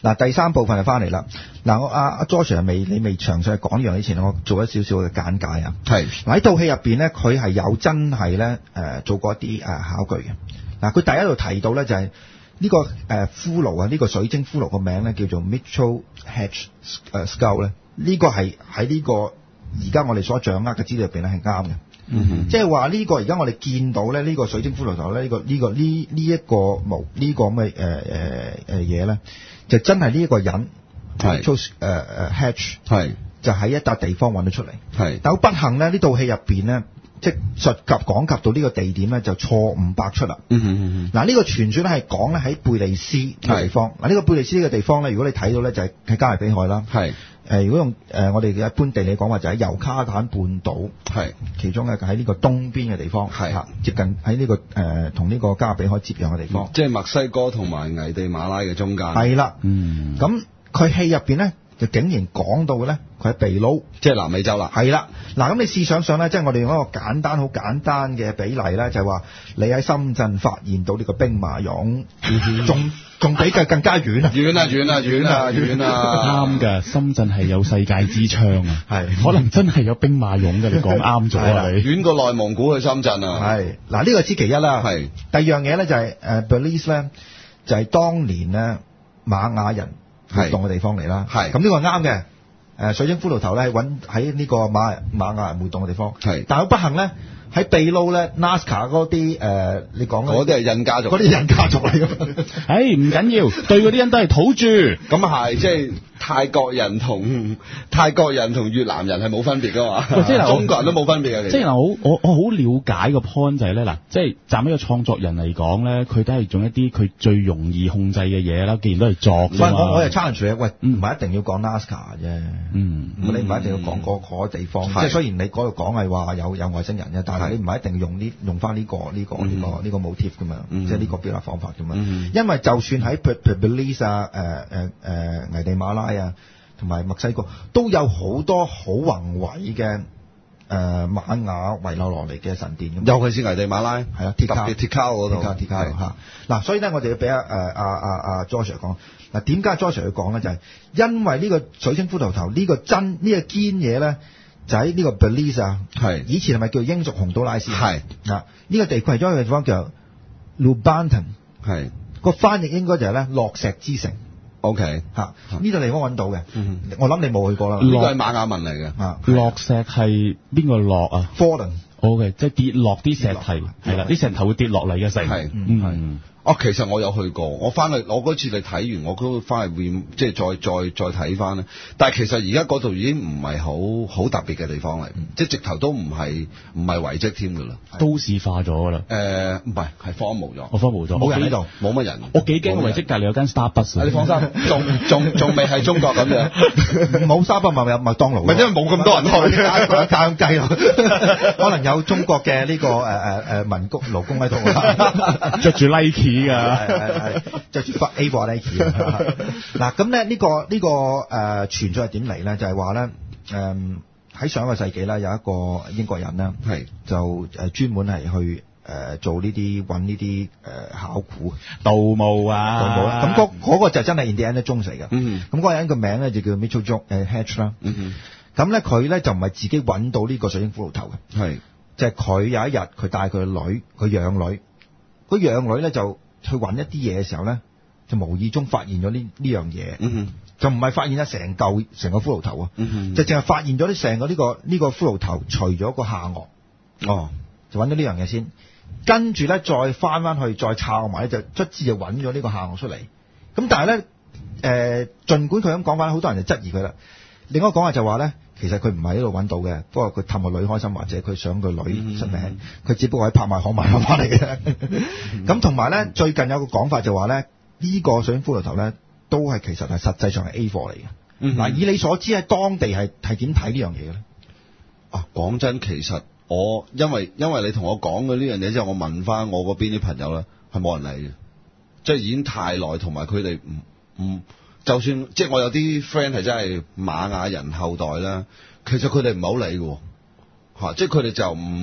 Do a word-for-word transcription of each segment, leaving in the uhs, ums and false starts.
嗱，第三部分就翻嚟啦。嗱，我阿阿 George 未你未詳細講呢樣之前，我做一少少嘅簡介啊。 係嗱，喺套戲入邊咧，佢係有真係咧誒做過一啲誒考據嘅。嗱，佢第一度提到咧就係、是、呢、這個誒骷髏啊，呢、這個水晶骷髏個名咧叫做 Mitchell Hedge 誒 Skull 咧，呢個係喺呢個而家我哋所掌握嘅資料入邊咧係啱嘅。 嗯哼， 即係話呢個而家我哋見到咧呢個水晶骷髏頭咧呢個呢、這個呢呢一個模呢、這個咁嘅誒誒誒嘢咧，就真係呢一個人係 Mitchell 誒誒 Hedge 係就喺一笪地方揾到出嚟。 係， 但好不幸咧，呢套戲入邊咧，即係述及講及到呢個地點咧，就錯誤百出啦。 嗯哼嗯嗱，呢個傳說咧係講咧喺貝利斯呢個地方。嗱，呢個貝利斯呢個地方咧，如果你睇到咧，就係喺加勒比海啦。 係誒，如果用誒我哋嘅一般地理講話，就喺尤卡坦半島， 係其中嘅喺呢個東邊嘅地方， 係嚇接近喺呢個誒同呢個加勒比海接壤嘅地方。 即係墨西哥同埋危地馬拉嘅中間。 係啦， 嗯， 咁佢戲入邊咧就竟然講到嘅咧，佢係秘魯。 即係南美洲啦。 係啦，嗱咁你試想想咧，即係我哋用一個簡單好簡單嘅比例咧，就係話你喺深圳發現到呢個兵馬俑，仲仲比佢更加遠啊！ 遠啊遠啊遠啊遠啊！ 啱㗎，深圳係有世界之窗啊， 係可能真係有兵馬俑嘅，你講啱咗啊你。 遠過內蒙古去深圳啊！ 係嗱，呢個知其一啦。 係第二樣嘢咧就係誒 Belize 咧，就係當年咧瑪雅人活動嘅地方嚟啦。 係咁呢個係啱嘅。誒水晶骷髏頭咧，揾喺呢個馬瑪雅人活動嘅地方。 係， 但係好不幸咧，喺秘魯咧 Nazca 嗰啲誒，你講嗰啲係印加族， 嗰啲印加族嚟㗎嘛。 誒唔緊要，對嗰啲人都係土著。 咁係即係泰國人同泰國人同越南人係冇分別㗎嘛？ 即係中國人都冇分別嘅。 即係嗱，我我我好了解個 point 就係咧嗱，即係站喺個創作人嚟講咧，佢都係用一啲佢最容易控制嘅嘢啦。既然都係作㗎嘛， 我我又 challenge 你，喂，唔係一定要講 Nazca 啫。 嗯， 你唔係一定要講嗰嗰個地方。即係雖然你嗰度講係話有有外星人嘅，但係你唔係一定要用呢用翻呢個呢個呢個呢個 motif 㗎嘛，即係呢個表達方法㗎嘛。因為就算喺 Belize 啊、誒誒誒危地馬拉啊，同埋墨西哥都有好多好宏偉嘅誒瑪雅遺留落嚟嘅神殿咁。 尤其是危地馬拉， 係啊，鐵卡鐵卡嗰度， 鐵卡嚇。嗱，所以咧，我哋要俾阿誒阿阿阿 George 講。嗱，點解 George 去講咧？就係、是、因為呢個水晶骷髏頭呢個真呢、這個堅嘢咧，就喺呢個 Belize 啊。係。以前係咪叫英屬洪都拉斯？係。嗱，呢個地區係咗一個地方叫 Lubanton。係。個翻譯應該就係咧落石之城。O.K. 嚇，呢度地方揾到嘅。嗯。我諗你冇去過啦。 呢個係瑪雅文嚟嘅。 啊。 落石係邊個落啊 ？Fallen。O.K. 即係跌落啲石題，係啦，啲石頭會跌落嚟嘅城。 係。 嗯。 哦，其實我有去過，我翻去我嗰次你睇完，我都翻去 re 即係再再再睇翻咧。但係其實而家嗰度已經唔係好好特別嘅地方嚟，嗯、即係直頭都唔係唔係遺跡添㗎啦， 都市化咗㗎啦。 誒唔係係荒蕪咗， 我荒蕪咗， 冇人喺度，冇乜人。我幾驚個遺跡隔離有間 Starbucks。 你放心，仲仲仲未係中國咁樣， 冇 Starbucks 咪有麥當勞。 咪因為冇咁多人去， 加咁計咯。可能有中國嘅呢、這個誒誒誒民工勞工喺度， 着住 Nike 㗎。 係着住 A 貨 Nike 嗱，咁咧呢個呢、這個誒傳說係點嚟咧？就係話咧誒喺上一個世紀啦，有一個英國人啦，係就誒專門係去誒、呃、做呢啲揾呢啲誒考古盜墓啊， 盜墓啦。咁嗰嗰個就真係 Indiana Jones 嚟嘅。 嗯， 咁嗰個人個名咧就叫 Mitchell Jones 誒 Hedge 啦。嗯，咁咧佢咧就唔係自己揾到呢個水晶骷髏頭嘅，係就係、是、佢有一日佢帶佢個女，佢養女，佢養女咧就去揾一啲嘢嘅時候咧，就無意中發現咗呢呢樣嘢，嗯、就唔係發現咗成嚿成個骷髏頭啊，嗯、就淨係發現咗啲成個呢、這個呢、這個骷髏頭除咗個下顎，哦，就揾咗呢樣嘢先，跟住咧再翻翻去再抄埋咧，就卒之就揾咗呢個下顎出嚟。咁但係咧，誒、呃，儘管佢咁講翻，好多人就質疑佢啦。另外一個講法就話咧，其實佢唔係喺度揾到嘅，不過佢氹個女開心，或者佢想個女出名，佢、嗯、只不過喺拍賣行買翻嚟嘅。咁同埋咧，最近有個講法就話咧，呢、這個水晶骷髏頭咧，都係其實係實際上係 A 貨嚟嘅。嗱、嗯，以你所知喺當地係係點睇呢樣嘢嘅咧？ 啊，講真，其實我因為因為你同我講嘅呢樣嘢之後，我問翻我嗰邊啲朋友咧，係冇人理嘅，即係已經太耐，同埋佢哋唔唔。就算即係我有啲 friend 係真係瑪雅人後代啦，其實佢哋唔係好理嘅，嚇，即係佢哋就唔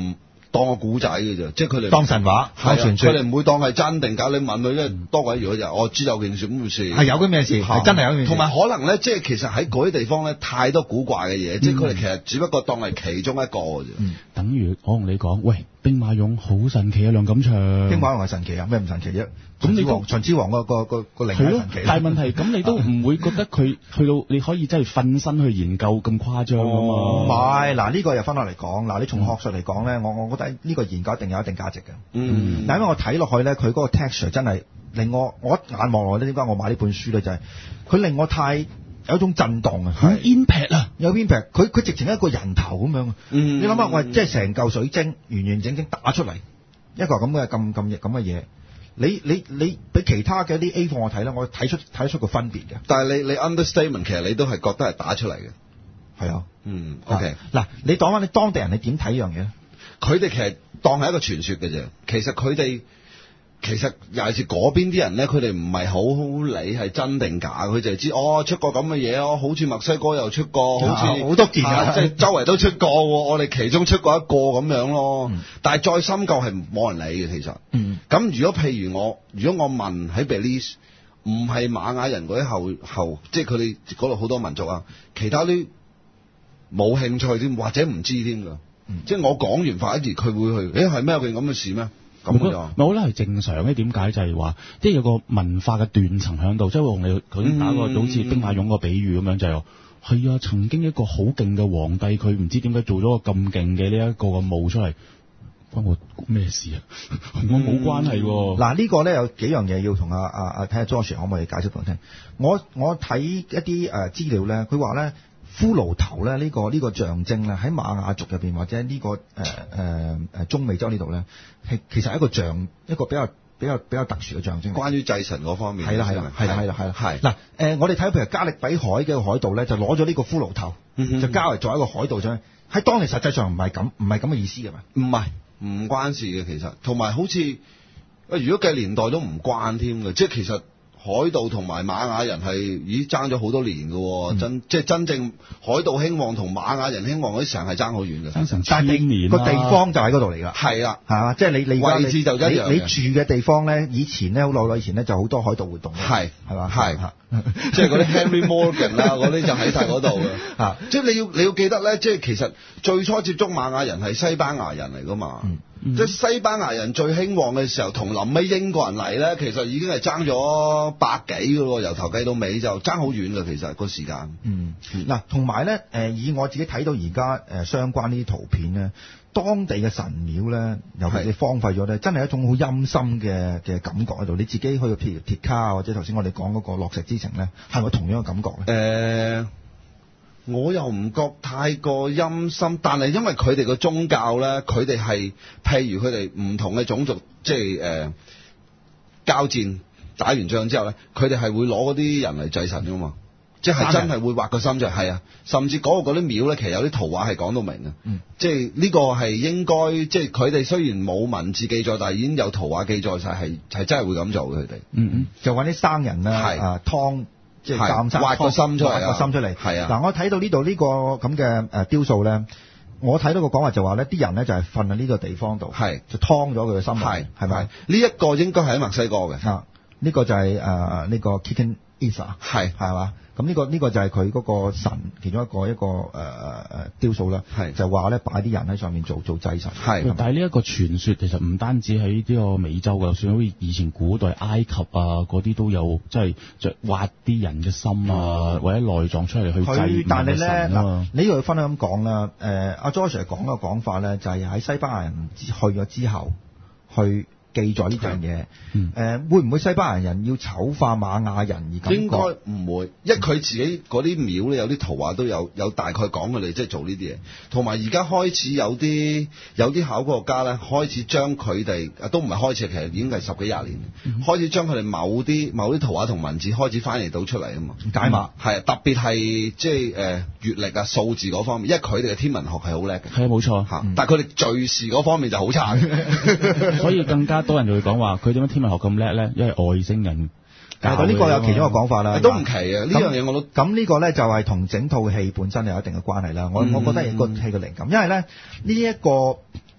當個古仔嘅啫，即係佢哋當神話，當傳說， 佢哋唔會當係真定假。你問佢，因為多鬼如果就我知有件事咁嘅事， 係有咁嘅事，係真係有件事。 同埋可能咧，即係其實喺嗰啲地方咧，太多古怪嘅嘢，即係佢哋其實只不過當係其中一個嘅啫。 嗯，等於我同你講，喂，兵馬俑好神奇啊，梁錦祥。 兵馬俑係神奇啊，咩唔神奇啫？咁你王秦始皇個個個個靈係神奇。 但係問題咁，你都唔會覺得佢去到你可以真係瞓身去研究咁誇張啊嘛？ 唔係，嗱呢個又分落嚟講，嗱你從學術嚟講咧，我我覺得呢個研究一定有一定價值嘅。嗯，但因為我睇落去咧，佢嗰個 texture 真係令我我一眼望落咧，點解我買呢本書咧？就係、是、佢令我太有一種震盪啊， 好 impact 啊， 有 impact，佢佢直情一個人頭咁樣。 嗯， 你諗下，喂，即係成嚿水晶完完整整打出嚟一個咁嘅咁咁咁嘅嘢。你你你俾其他嘅啲 A 貨我睇咧，我睇出睇得出個分別嘅。 但係你你 understatement 其實你都係覺得係打出嚟嘅。 係啊， 嗯 ，OK。 嗱，你講翻你當地人，你點睇呢樣嘢咧？ 佢哋其實當係一個傳說嘅啫。其實佢哋其實尤其是嗰邊啲人咧，佢哋唔係好理係真定假，佢就係知哦出過咁嘅嘢哦，好似墨西哥又出過，好似好多件啊， 即係周圍都出過，我哋其中出過一個咁樣咯。嗯、但係再深究係冇人理嘅，其實。嗯。咁如果譬如我，如果我問喺 Belize 唔係瑪雅人嗰啲後後，即係佢哋嗰度好多民族啊，其他啲冇興趣添，或者唔知添㗎。嗯、即係我講完反而佢會去，誒係咩有件咁嘅事咩？咁樣， 我覺得係正常嘅。點解就係話，即係有個文化嘅斷層喺度，即係我同你頭先打個好似兵馬俑個比喻咁樣，就係係啊，曾經一個好勁嘅皇帝，佢唔知點解做咗個咁勁嘅呢一個嘅墓出嚟，關我咩事啊？同我冇關係。 嗱、嗯，呢個咧有幾樣嘢要同阿阿阿睇下 Josh 可唔可以解釋俾我聽？我我睇一啲誒資料咧，佢話咧。骷髏頭咧呢、這個呢、這個象徵咧喺瑪雅族入邊或者呢、這個誒誒誒中美洲呢度咧係其實係一個象一個比較比較比較特殊嘅象徵。 關於祭神嗰方面係啦係啦係啦係啦係啦係嗱誒我哋睇譬如加勒比海嘅海盜咧就攞咗呢個骷髏頭、嗯、就交嚟做一個海盜啫，喺當地實際上唔係咁唔係咁嘅意思嘅嘛。 唔係唔關事嘅其實，同埋好似誒如果計年代都唔關添嘅，即係其實。海盜同埋瑪雅人係已經爭咗好多年嘅，真、嗯、即係真正海盜興旺同瑪雅人興旺嗰啲成係爭好遠嘅， 爭成千年個地方就喺嗰度嚟㗎。 係啦， 係嘛，即係你你位置就一樣你，你住嘅地方咧，以前咧好耐耐以前咧就好多海盜活動嘅， 係係嘛， 係即係嗰啲 Henry Morgan 啦，嗰啲就喺晒嗰度嘅嚇。即係你要你要記得咧，即係其實最初接觸瑪雅人係西班牙人嚟㗎嘛。嗯嗯、即係西班牙人最興旺嘅時候，同臨尾英國人嚟咧，其實已經係爭咗百幾嘅咯，由頭計到尾就爭好遠嘅，其實個時間。嗯， 嗱、嗯，同埋咧，誒，以我自己睇到而家誒相關呢啲圖片咧，當地嘅神廟咧，尤其是荒廢咗咧，真係一種好陰森嘅嘅感覺喺度。你自己去譬如鐵卡啊，或者頭先我哋講嗰個落石之城咧，係咪同樣嘅感覺咧？誒、 呃。我又唔覺太過陰森，但係因為佢哋個宗教咧，佢哋係譬如佢哋唔同嘅種族，即係誒、呃、交戰打完仗之後咧，佢哋係會攞嗰啲人嚟祭神噶嘛，即係真係會畫個心出嚟，係啊，甚至嗰個嗰啲廟咧，其實有啲圖畫係講到明嘅，嗯，即係呢個係應該，即係佢哋雖然冇文字記載，但係已經有圖畫記載晒，係係真係會咁做嘅佢哋，嗯嗯， 就揾啲生人啊，係啊湯。即係鑑生挖個心出嚟， 挖個心出嚟。係啊，嗱，我睇到呢度呢個咁嘅誒雕塑咧，我睇到個講話就話咧，啲人咧就係瞓喺呢個地方度，係就劏咗佢嘅心，係係咪？ 呢一個應該係喺墨西哥嘅， 啊，呢個就係誒呢個 Chichen Itza，係係嘛？咁呢個呢個就係佢嗰個神其中一個一個誒誒雕塑啦，係就話咧擺啲人喺上面做做祭神，係。 但係呢一個傳說其實唔單止喺呢個美洲嘅，就算好似以前古代埃及啊嗰啲都有，即係就挖啲人嘅心啊或者內臟出嚟去祭。 但係咧嗱，你要分享咁講啦，誒阿 Joshua 講嘅講法咧就係喺西班牙人去咗之後去。記載呢樣嘢，誒、嗯呃、會唔會西班牙人要醜化瑪雅人而感覺？ 應該唔會，因為佢自己嗰啲廟咧有啲圖畫都有有大概講佢哋即係做呢啲嘢，同埋而家開始有啲有啲考古學家咧開始將佢哋都唔係開始，其實已經係十幾廿年，嗯、開始將佢哋某啲某啲圖畫同文字開始翻譯到出嚟啊嘛，解碼係特別係即係誒月曆啊數字嗰方面，因為佢哋嘅天文學係好叻嘅， 係啊冇錯嚇，嗯、但係佢哋敘事嗰方面就好差嘅， 所以更加。多人就會講話佢點解天文學咁叻咧？因為外星人教嘅。 呢個有其中一個講法啦， 都唔奇啊！呢樣嘢我都咁呢個咧就係同整套戲本身有一定嘅關係啦。我、嗯、我覺得係個戲嘅靈感，因為咧呢一個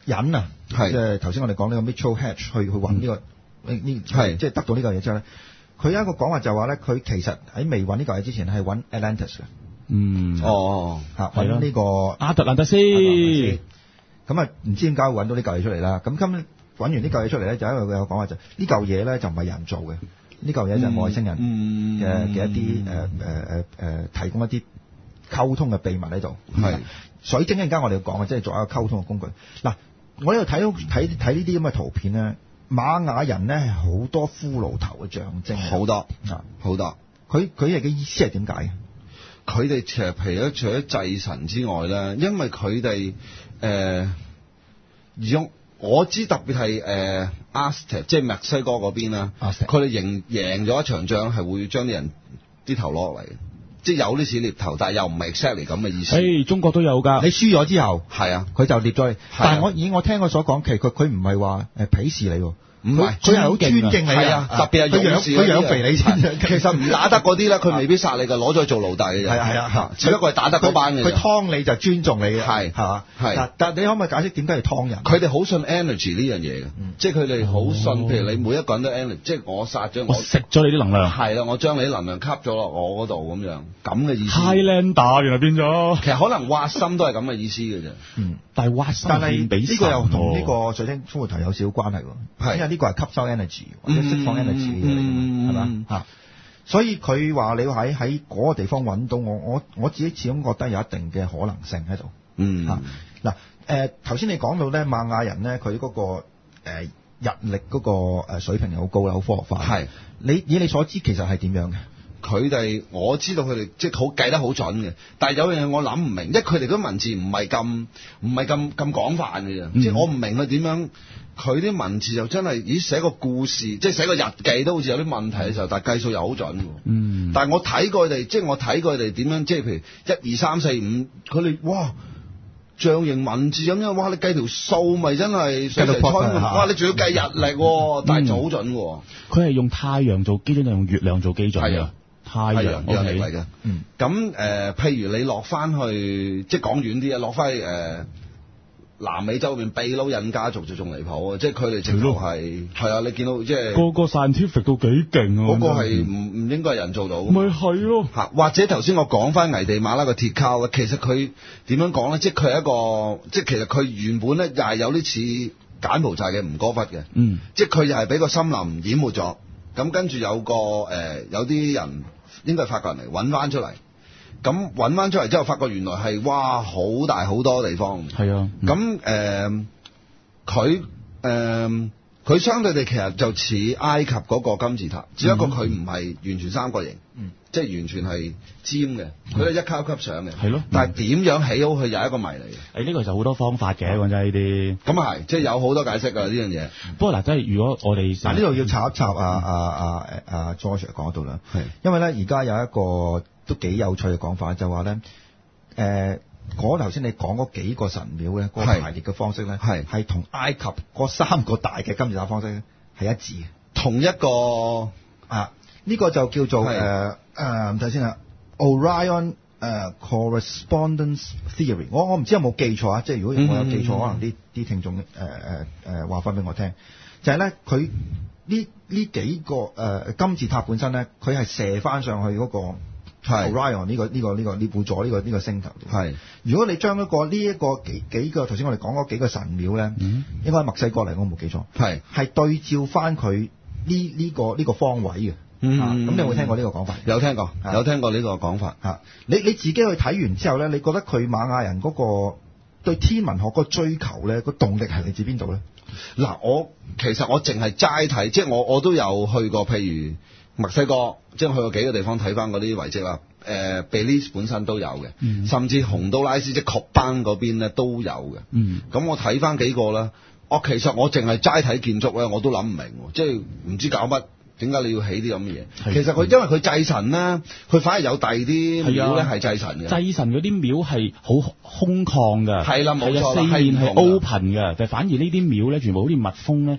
人啊，即係頭先我哋講呢個 Mitchell Hedge 去去揾呢個呢係即係得到呢個嘢之後咧，佢有一個講法就話咧，佢其實喺未揾呢個嘢之前係揾 Atlantis 嘅。 嗯， 哦， 嚇揾呢個亞特蘭蒂斯。 咁啊，唔知點解會揾到呢嚿嘢出嚟啦？咁今揾完呢嚿嘢出嚟咧，就因為佢有講話就呢嚿嘢咧就唔係人做嘅，呢嚿嘢就係外星人嘅嘅一啲誒誒誒誒提供一啲溝通嘅秘密喺度。係水晶一陣間我哋要講嘅，即係作為一個溝通嘅工具。嗱，我呢度睇到睇睇呢啲咁嘅圖片咧，瑪雅人咧係好多骷髏頭嘅象徵， 好多啊，好多。 佢佢哋嘅意思係點解嘅？ 佢哋其實除咗除咗祭神之外咧，因為佢哋誒用我知特別係誒 Aztec 即係墨西哥嗰邊啦，佢哋贏贏咗一場仗係會將啲人啲頭攞落嚟，即係有啲似獵頭，但係又唔係 exactly 咁嘅意思。 誒，中國都有㗎。你輸咗之後， 係啊， 佢就獵咗你。但係我以我聽佢所講，其實佢佢唔係話誒鄙視你喎。 唔係， 佢係好尊敬你啊！特別係勇士， 佢養肥你先。 其實唔打得嗰啲咧，佢未必殺你㗎，攞咗去做奴隸嘅。係啊係啊，只不過係打得嗰班嘅。 佢劏你就尊重你嘅， 係係嘛？係。 但係你可唔可以解釋點解要劏人？ 佢哋好信 energy 呢樣嘢嘅，即係佢哋好信。譬如你每一個人都 energy，即係我殺咗我食咗你啲能量。 係啦，我將你啲能量吸咗落我嗰度咁樣，咁嘅意思。 Highlander 原來變咗。 其實可能挖心都係咁嘅意思嘅啫。 嗯，但係挖心但係呢個又同呢個水晶骷髏頭有少少關係喎，因為呢個係吸收 energy。或者釋放 energy 嘅嘢嚟㗎，係嘛嚇？所以佢話你喺喺嗰個地方揾到我，我我自己始終覺得有一定嘅可能性喺度。 嗯嚇嗱誒，頭先你講到咧瑪雅人咧，佢嗰個誒日曆嗰個誒水平係好高啦，好科學化。係你以你所知，其實係點樣嘅？ 佢哋我知道佢哋即係好計得好準嘅，但係有樣嘢我諗唔明，因為佢哋嗰文字唔係咁唔係咁咁廣泛嘅啫，嗯、即係我唔明佢點樣，佢啲文字就真係咦寫個故事，即係寫個日記都好似有啲問題嘅時候，但係計數又好準。嗯，但係我睇過佢哋，即係我睇過佢哋點樣，即係譬如一二三四五，佢哋哇象形文字咁樣，哇你計條數咪真係水泥春，哇你仲要計日曆，但係就好準。 佢係、嗯、用太陽做基準定用月亮做基準嘅？太陽有嚟嘅，嗯，咁誒、呃，譬如你落翻去，即係講遠啲啊，落翻去誒、呃、南美洲嗰邊秘魯印家族就仲離譜啊，即係佢哋直頭係係啊，你見到即係個個 scientific 到幾勁啊， 嗰個係唔唔應該係人做到， 咪係咯嚇，或者頭先我講翻危地馬拉個鐵銬啊，其實佢點樣講咧？即係佢係一個，即係其實佢原本咧又係有啲似柬埔寨嘅吳哥窟嘅，嗯，即係佢又係俾個森林淹沒咗，咁跟住有個誒、呃、有啲人。應該係法國人嚟揾翻出嚟，咁揾翻出嚟之後，發覺原來係哇好大好多地方。係啊，咁誒佢誒佢相對地其實就似埃及嗰個金字塔，只不過佢唔係完全三角形，嗯、即係完全係尖嘅，佢係一級一級上嘅。係咯，但係點樣起好佢又係一個謎嚟嘅。誒呢個就好多方法嘅，講真呢啲。咁啊係，即係有好多解釋㗎呢樣嘢。不過嗱，即係如果我哋嗱呢度要插一插啊啊啊啊 George 講到啦，係因為咧而家有一個都幾有趣嘅講法，就話咧誒。嗰頭先你講嗰幾個神廟咧，嗰、嗰個排列嘅方式咧，係係同埃及嗰三個大嘅金字塔方式咧係一致嘅，同一個啊，呢、呢個就叫做誒誒睇先啦 ，Orion 誒、uh, Correspondence Theory 我。我我唔知有冇記錯啊，即係如果我有記錯，嗯、可能啲啲聽眾誒誒誒話翻俾我聽，就係咧佢呢呢幾個誒、呃、金字塔本身咧，佢係射翻上去嗰、嗰個。係 Orion 呢個呢個呢個獵戶座呢個呢個星球。係如果你將一個呢一個幾幾個頭先我哋講嗰幾個神廟咧，嗯、應該係墨西哥嚟，我冇記錯。係係對照翻佢呢呢個呢個方位嘅。嗯，咁、啊、你有冇聽過呢個講法？ 有聽過，有聽過呢個講法。 嚇、啊，你你自己去睇完之後咧，你覺得佢瑪雅人嗰個對天文學嗰個追求咧，個動力係嚟自邊度咧？ 嗱，我其實我淨係齋睇，即係我我都有去過，譬如。墨西哥即係去過幾個地方睇翻嗰啲遺跡啦，誒、呃，比利時本身都有嘅，嗯、甚至洪都拉斯即係確班嗰邊咧都有嘅。嗯，咁我睇翻幾個啦，我其實我淨係齋睇建築咧，我都諗唔明，即係唔知搞乜，點解你要起啲咁嘅嘢？的其實佢因為佢祭神咧，佢反而有第二啲廟咧係祭神嘅。 祭神嗰啲廟係好空曠㗎， 係啦，冇錯啦， 四面係 open 㗎，但係反而呢啲廟咧全部好似密封咧。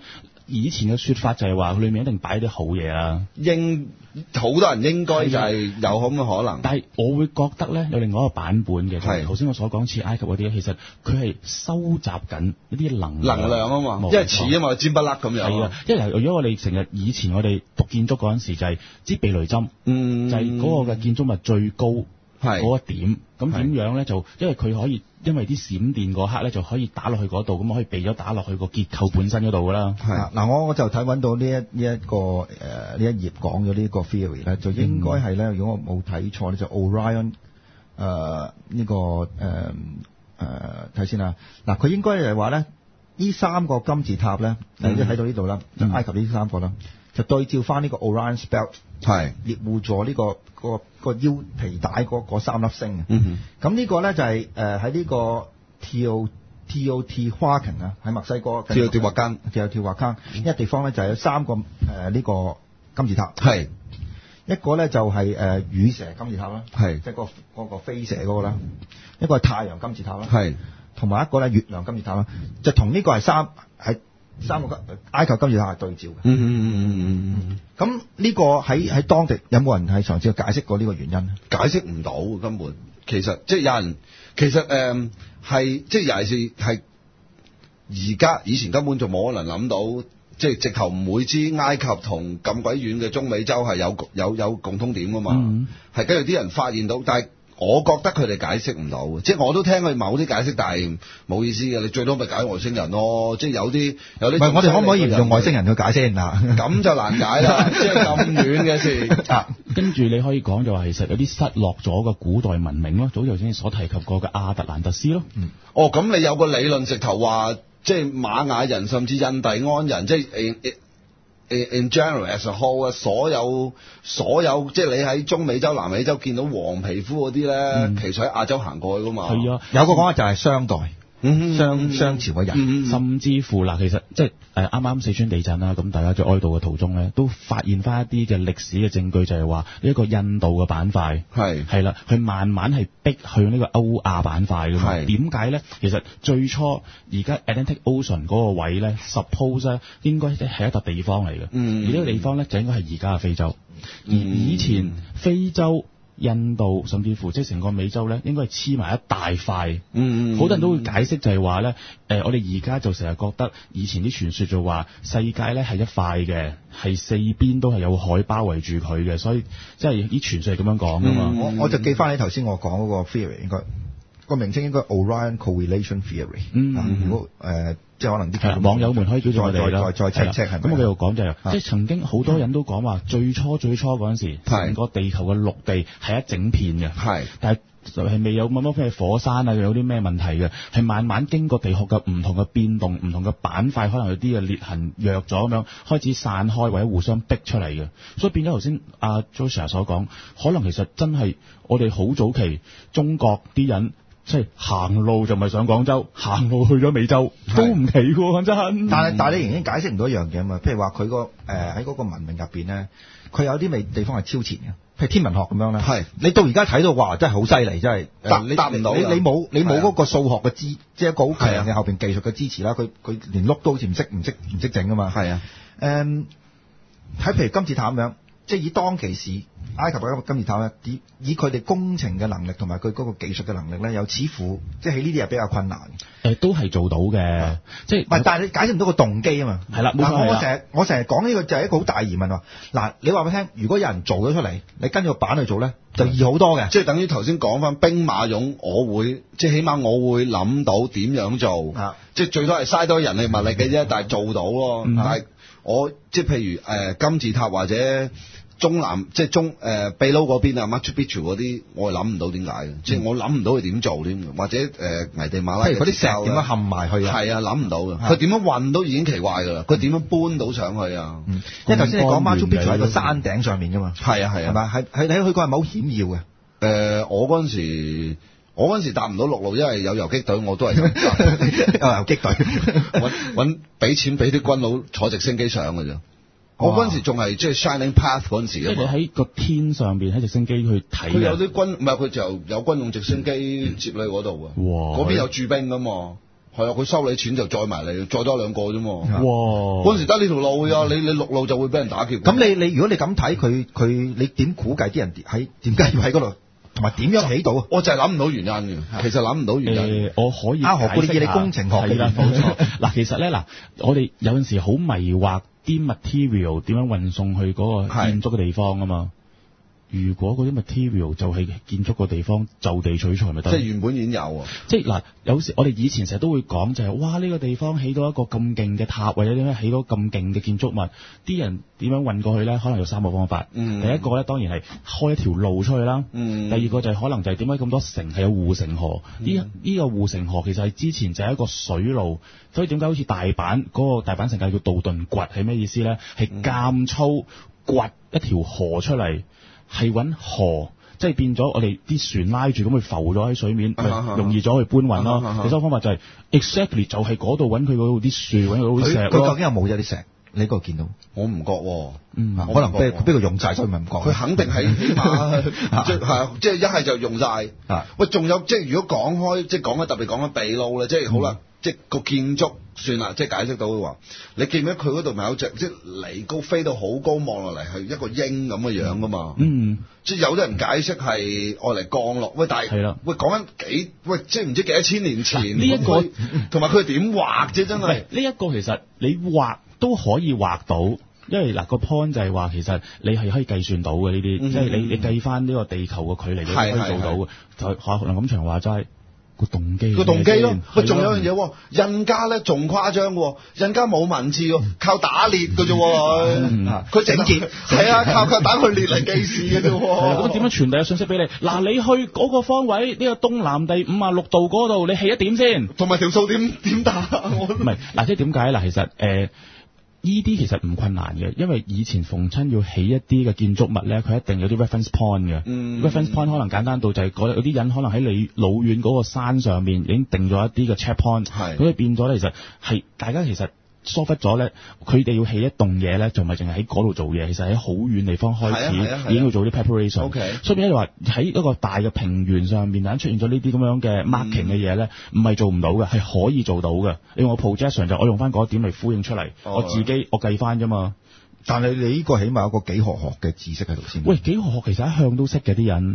以前嘅說法就係話，佢裏面一定擺啲好嘢啦。 應好多人應該就係有咁嘅可能。 但係我會覺得咧，有另外一個版本嘅， 係頭先我所講似埃及嗰啲，其實佢係收集緊一啲能量能量啊嘛， 冇因為似啊嘛，尖不甩咁樣。 係啊，因為如果我哋成日以前我哋讀建築嗰陣時就係支避雷針， 嗯， 就係嗰個嘅建築物最高係嗰一點，咁點樣咧就因為佢可以。因為啲閃電嗰刻咧，就可以打落去嗰度，咁可以避咗打落去個結構本身嗰度噶啦。 係嗱，我我就睇揾到呢一呢一個誒呢一頁講咗呢個 theory 咧，就應該係咧，如果我冇睇錯咧，就 Orion 誒、呃、呢、這個誒誒睇先啦。嗱，佢應該係話咧，呢三個金字塔咧，即係睇到呢度啦，就埃及呢三個啦，就對照翻呢個 Orion's Belt 係獵戶座呢個個個腰皮帶嗰嗰三粒星嘅。嗯咁呢個咧就係誒喺呢個 Teo Teotihuacan 啊，喺墨西哥 Teotihuacan Teotihuacan 呢個地方咧就係有三個誒呢、呃這個金字塔。 係一個咧就係誒羽蛇金字塔啦，係即係個嗰個飛蛇嗰個啦。一個係太陽金字塔啦，係同埋一個咧月亮金字塔啦，就同呢個係三係。三個埃及金字塔係對照嘅。嗯嗯嗯嗯嗯嗯。咁呢個喺喺當地有冇人係嘗試去解釋過呢個原因咧？ 解釋唔到根本。其實即係有人，其實誒係即係尤其是係而家以前根本就冇可能諗到，即係直頭唔會知埃及同咁鬼遠嘅中美洲係有有有共通點噶嘛。嗯。係跟住啲人發現到，但係。我覺得佢哋解釋唔到，即係我都聽佢某啲解釋，但係冇意思嘅。你最多咪解外星人咯，即係有啲有啲。唔係， 我哋可唔可以唔用外星人去解先啊？ 咁就難解啦，即係咁遠嘅事。 啊，跟住你可以講就話，其實有啲失落咗嘅古代文明咯，早頭先所提及過嘅亞特蘭特斯咯。 嗯。哦，咁你有個理論直頭話，即係瑪雅人甚至印第安人，即係誒誒。In general as a whole 啊，所有所有即係你喺中美洲、南美洲見到黃皮膚嗰啲咧，嗯、其實喺亞洲行過去噶嘛。 係啊， 有個講法就係商代， 嗯、 商商朝嘅人， 嗯、甚至乎嗱，其實即係誒啱啱四川地震啦，咁大家在哀悼嘅途中咧，都發現翻一啲嘅歷史嘅證據，就係話呢一個印度嘅板塊係係啦，佢慢慢係逼去呢個歐亞板塊噶嘛。點解咧？其實最初而家 Atlantic Ocean 嗰個位咧 ，suppose 咧應該係一笪地方嚟嘅，嗯、而呢個地方咧就應該係而家嘅非洲，嗯、而以前非洲。印度甚至乎即係成個美洲咧，應該係黐埋一大塊。嗯嗯，好多人都會解釋就係話咧，誒，我哋而家就成日覺得以前啲傳說就話世界咧係一塊嘅，係四邊都係有海包圍住佢嘅，所以即係啲傳說係咁樣講噶嘛。 我我就記翻你頭先我講嗰個 theory，應該個名稱應該 Orion Correlation Theory。嗯嗯，如果誒。即係可能啲網友們可以叫做我哋啦， 再再 check check 係咪？ 咁我繼續講就係，即係曾經好多人都講話，最初最初嗰陣時，成個地球嘅陸地係一整片嘅，係，但係就係未有乜乜咩火山啊，有啲咩問題嘅，係慢慢經過地殼嘅唔同嘅變動、唔同嘅板塊，可能有啲嘅裂痕弱咗咁樣，開始散開或者互相逼出嚟嘅，所以變咗頭先阿 Joshua 所講，可能其實真係我哋好早期中國啲人。即係行路就唔係上廣州，行路去咗美洲都唔奇喎，講真。 但係但係你仍然解釋唔到一樣嘢啊嘛，譬如話佢個誒喺嗰個文明入邊咧，佢有啲未地方係超前嘅，譬如天文學咁樣咧。係你到而家睇到話真係好犀利，真係答答唔到。你你冇你冇嗰個數學嘅支，即係一個好強嘅後邊技術嘅支持啦。佢佢連碌都好似唔識唔識唔識整噶嘛。係啊，誒睇譬如金字塔咁樣。即係以當其時埃及嘅金字塔咧，以以佢哋工程嘅能力同埋佢嗰個技術嘅能力咧，又似乎即係喺呢啲係比較困難嘅。 誒，都係做到嘅，即係唔係？但係你解釋唔到個動機啊嘛。係啦，冇錯。我成日我成日講呢個就係一個好大疑問喎。嗱，你話俾我聽，如果有人做咗出嚟，你跟住個板去做咧，就易好多嘅。 即係等於頭先講翻兵馬俑，我會即係起碼我會諗到點樣做。啊，即係最多係嘥多人力物力嘅啫，但係做到咯。嗯、但係我即係譬如誒、呃、金字塔或者。中南即係中誒、呃、秘魯嗰邊啊 Machu Picchu 嗰啲，我係諗唔到點解嘅，嗯、即係我諗唔到佢點做添，或者誒、呃、危地馬拉嗰啲石點樣冚埋去啊？ 係啊，諗唔到嘅，佢點樣運都已經奇怪㗎啦，佢點樣搬到上去啊？ 嗯、因為頭先你講 Machu Picchu 喺個山頂上面㗎嘛， 係啊係啊，係咪係係你去過係咪好險要嘅？誒、 呃，我嗰陣時我嗰陣時搭唔到陸路，因為有遊擊隊，我都係有遊擊隊揾揾俾錢俾啲軍佬坐直升機上㗎啫。我嗰陣時仲係即係 Shining Path 嗰陣時啊嘛， 即係你喺個天上邊喺直升機去睇。 佢有啲軍唔係佢就有軍用直升機接你嗰度啊。哇！嗰邊有駐兵噶嘛。 係啊，佢收你錢就載埋你，載多兩個啫嘛。 哇！ 嗰陣時得呢條路㗎，你你陸路就會俾人打劫。 咁你你如果你咁睇佢佢，你點估計啲人喺點解要喺嗰度，同埋點樣起到？ 我就係諗唔到原因嘅，其實諗唔到原因。 呃、我可以阿何故你你工程學嘅啦，冇錯。嗱，其實咧嗱，我哋有陣時好迷惑啲 material 點樣運送去嗰個建築嘅地方啊嘛。如果嗰啲 material 就係建築個地方就地取材咪得？ 即係原本已經有啊！ 即係嗱，有時我哋以前成日都會講就係、是，哇！呢、這個地方起到一個咁勁嘅塔，或者點樣起到咁勁嘅建築物，啲人點樣運過去咧？可能有三個方法。嗯、第一個咧，當然係開一條路出去啦。嗯、第二個就係可能就係點解咁多城係有護城河？呢呢、嗯、個護城河其實係之前就係一個水路，所以點解好似大阪嗰、那個大阪城界叫道頓掘係咩意思咧？係間粗掘一條河出嚟。係揾河，即係變咗我哋啲船拉住咁去浮咗喺水面，啊啊、容易咗去搬運咯。第、啊、三個方法就係、是、exactly 就係嗰度揾佢嗰度啲樹，揾佢嗰啲石。佢究竟有冇有啲石？你嗰度見到？ 我唔覺喎。 嗯，可能俾俾佢用晒，所以咪唔覺。 佢肯定係起碼即係即係一係就用晒。啊，喂，仲有即係如果講開，即係講開特別講緊秘魯咧，即係好啦。嗯即係個建築算啦，即係解釋到嘅話，你記唔記得佢嗰度咪有隻即係離高飛到好高望落嚟係一個鷹咁嘅樣噶嘛？嗯，即係有啲人解釋係愛嚟降落，喂，但係係啦，喂講緊幾喂，即係唔知幾多千年前呢一個，同埋佢點畫啫，真係呢一個其實你畫都可以畫到，因為嗱個 point 就係話其實你係可以計算到嘅呢啲，即係你你計翻呢個地球嘅距離你可以做到嘅，就學林錦祥話齋。個動機個動機咯，喂，仲有樣嘢，印加咧仲誇張喎，印加冇文字喎，靠打獵嘅啫，佢整潔係啊，靠靠打佢獵嚟記事嘅啫。 咁點樣傳遞個信息俾你？嗱，你去嗰個方位，呢個東南第五啊六度嗰度，你起一點先， 同埋條數點點打？我唔係嗱，即係點解嗱？其實誒。呢啲其實唔困難嘅，因為以前逢親要起一啲嘅建築物咧，佢一定有啲 reference point 嘅。嗯、reference point 可能簡單到就係嗰有啲人可能喺你老遠嗰個山上面已經定咗一啲嘅 check point，咁就變咗咧，其實係大家其實疏忽咗咧，佢哋要起一棟嘢咧，就唔係淨係喺嗰度做嘢，其實喺好遠地方開始已經要做啲 preparation。Okay. 所以變咗話喺一個大嘅平原上面，突然出現咗呢啲咁樣嘅 marking 嘅嘢咧，唔係做唔到嘅，係可以做到嘅。你用個 projection 就我用翻嗰點嚟呼應出嚟，哦、我自己我計翻啫嘛。 但係你呢個起碼有個幾何學嘅知識喺度先。 喂，幾何學其實一向都識嘅啲人。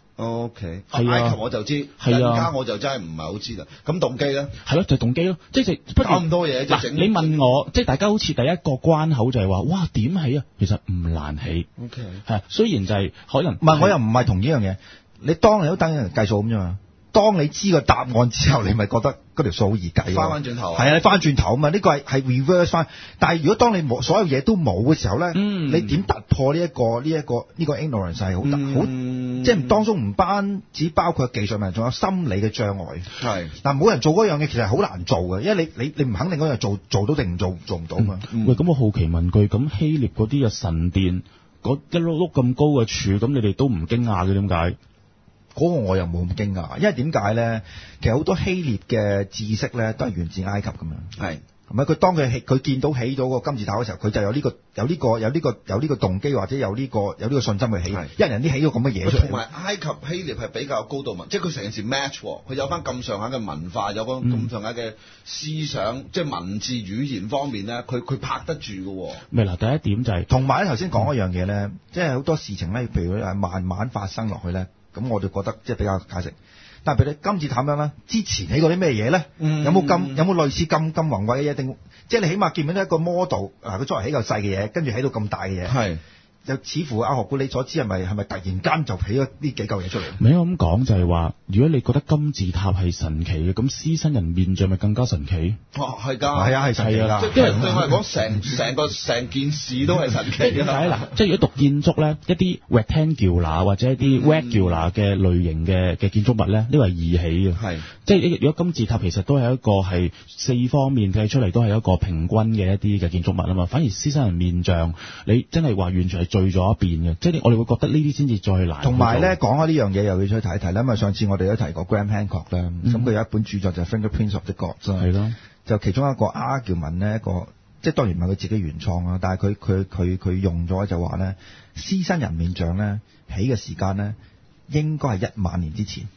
O K，係埃及我就知，印加我就真係唔係好知啦。咁動機咧？係咯， 就係動機咯，即係搞咁多嘢就整。 你問我，即係大家好似第一個關口就係話，哇點起啊？其實唔難起。O K，係雖然就係可能， 唔係我又唔係同呢樣嘢。你當你都等人計數咁啫嘛。當你知個答案之後，你咪覺得嗰條數好易計。 翻翻轉頭， 係啊，你翻轉頭啊嘛，呢個係係 reverse 翻。但係如果當你冇所有嘢都冇嘅時候咧，嗯、你點突破呢、這、一個呢一、這個呢、這個 ignorance 係好好，嗯、即係當中唔單止包括技術問題，仲有心理嘅障礙。係嗱，冇人做嗰樣嘢，其實好難做嘅，因為你你你唔肯定嗰樣做做到定唔做做唔到嘛。 嗯嗯、喂，咁我好奇問句，咁希臘嗰啲嘅神殿嗰一碌碌咁高嘅柱，咁你哋都唔驚訝嘅點解？ 嗰個我又冇咁驚訝，因為點解咧？其實好多希臘嘅知識咧，都係源自埃及咁樣。係，係咪？佢當佢起佢見到起到個金字塔嘅時候，佢就有呢個有呢個有呢個有呢個動機，或者有呢個有呢個信心去起。係，因為人哋起咗咁嘅嘢出嚟。 同埋埃及希臘係比較高度文，即係佢成件事 match，佢有翻咁上下嘅文化，有翻咁上下嘅思想，嗯、即係文字語言方面咧，佢佢拍得住嘅。 咪嗱，第一點就係同埋咧，頭先講一樣嘢咧，嗯、即係好多事情咧，譬如誒慢慢發生落去咧。咁我就覺得即係比較解釋，但係譬如你金字塔咁樣啦，之前起過啲咩嘢咧？嗯、有冇咁有冇類似咁咁宏偉嘅嘢？定即係你起碼見唔見到一個 model 嗱？佢作為起嚿細嘅嘢，跟住起到咁大嘅嘢，係又似乎阿學估你所知係咪係咪突然間就起咗呢幾嚿嘢出嚟？ 唔係我咁講就係話，如果你覺得金字塔係神奇嘅，咁獅身人面像咪更加神奇？ 哦，係㗎， 係啊，係神奇㗎。 即係對我嚟講，成成個成件事都係神奇嘅。 點解嗱？即係如果讀建築咧，一啲 rectangular 或者一啲 regular 嘅類型嘅嘅建築物咧，呢個係易起嘅。係，即係如果金字塔其實都係一個係四方面計出嚟都係一個平均嘅一啲嘅建築物啊嘛。反而獅身人面像，你真係話完全係聚咗一邊嘅，即係我哋會覺得呢啲先至最難。同埋咧，講開呢樣嘢又要出去睇一睇啦。因為上次我哋都提過 Graham Hancock 啦，咁佢、嗯、有一本著作就係 Fingerprints of the Gods 啦，係咯，就其中一個 argument 咧，一個即係當然唔係佢自己原創啦，但係佢佢佢佢用咗就話咧，獅身人面像咧起嘅時間咧應該係一萬年之前。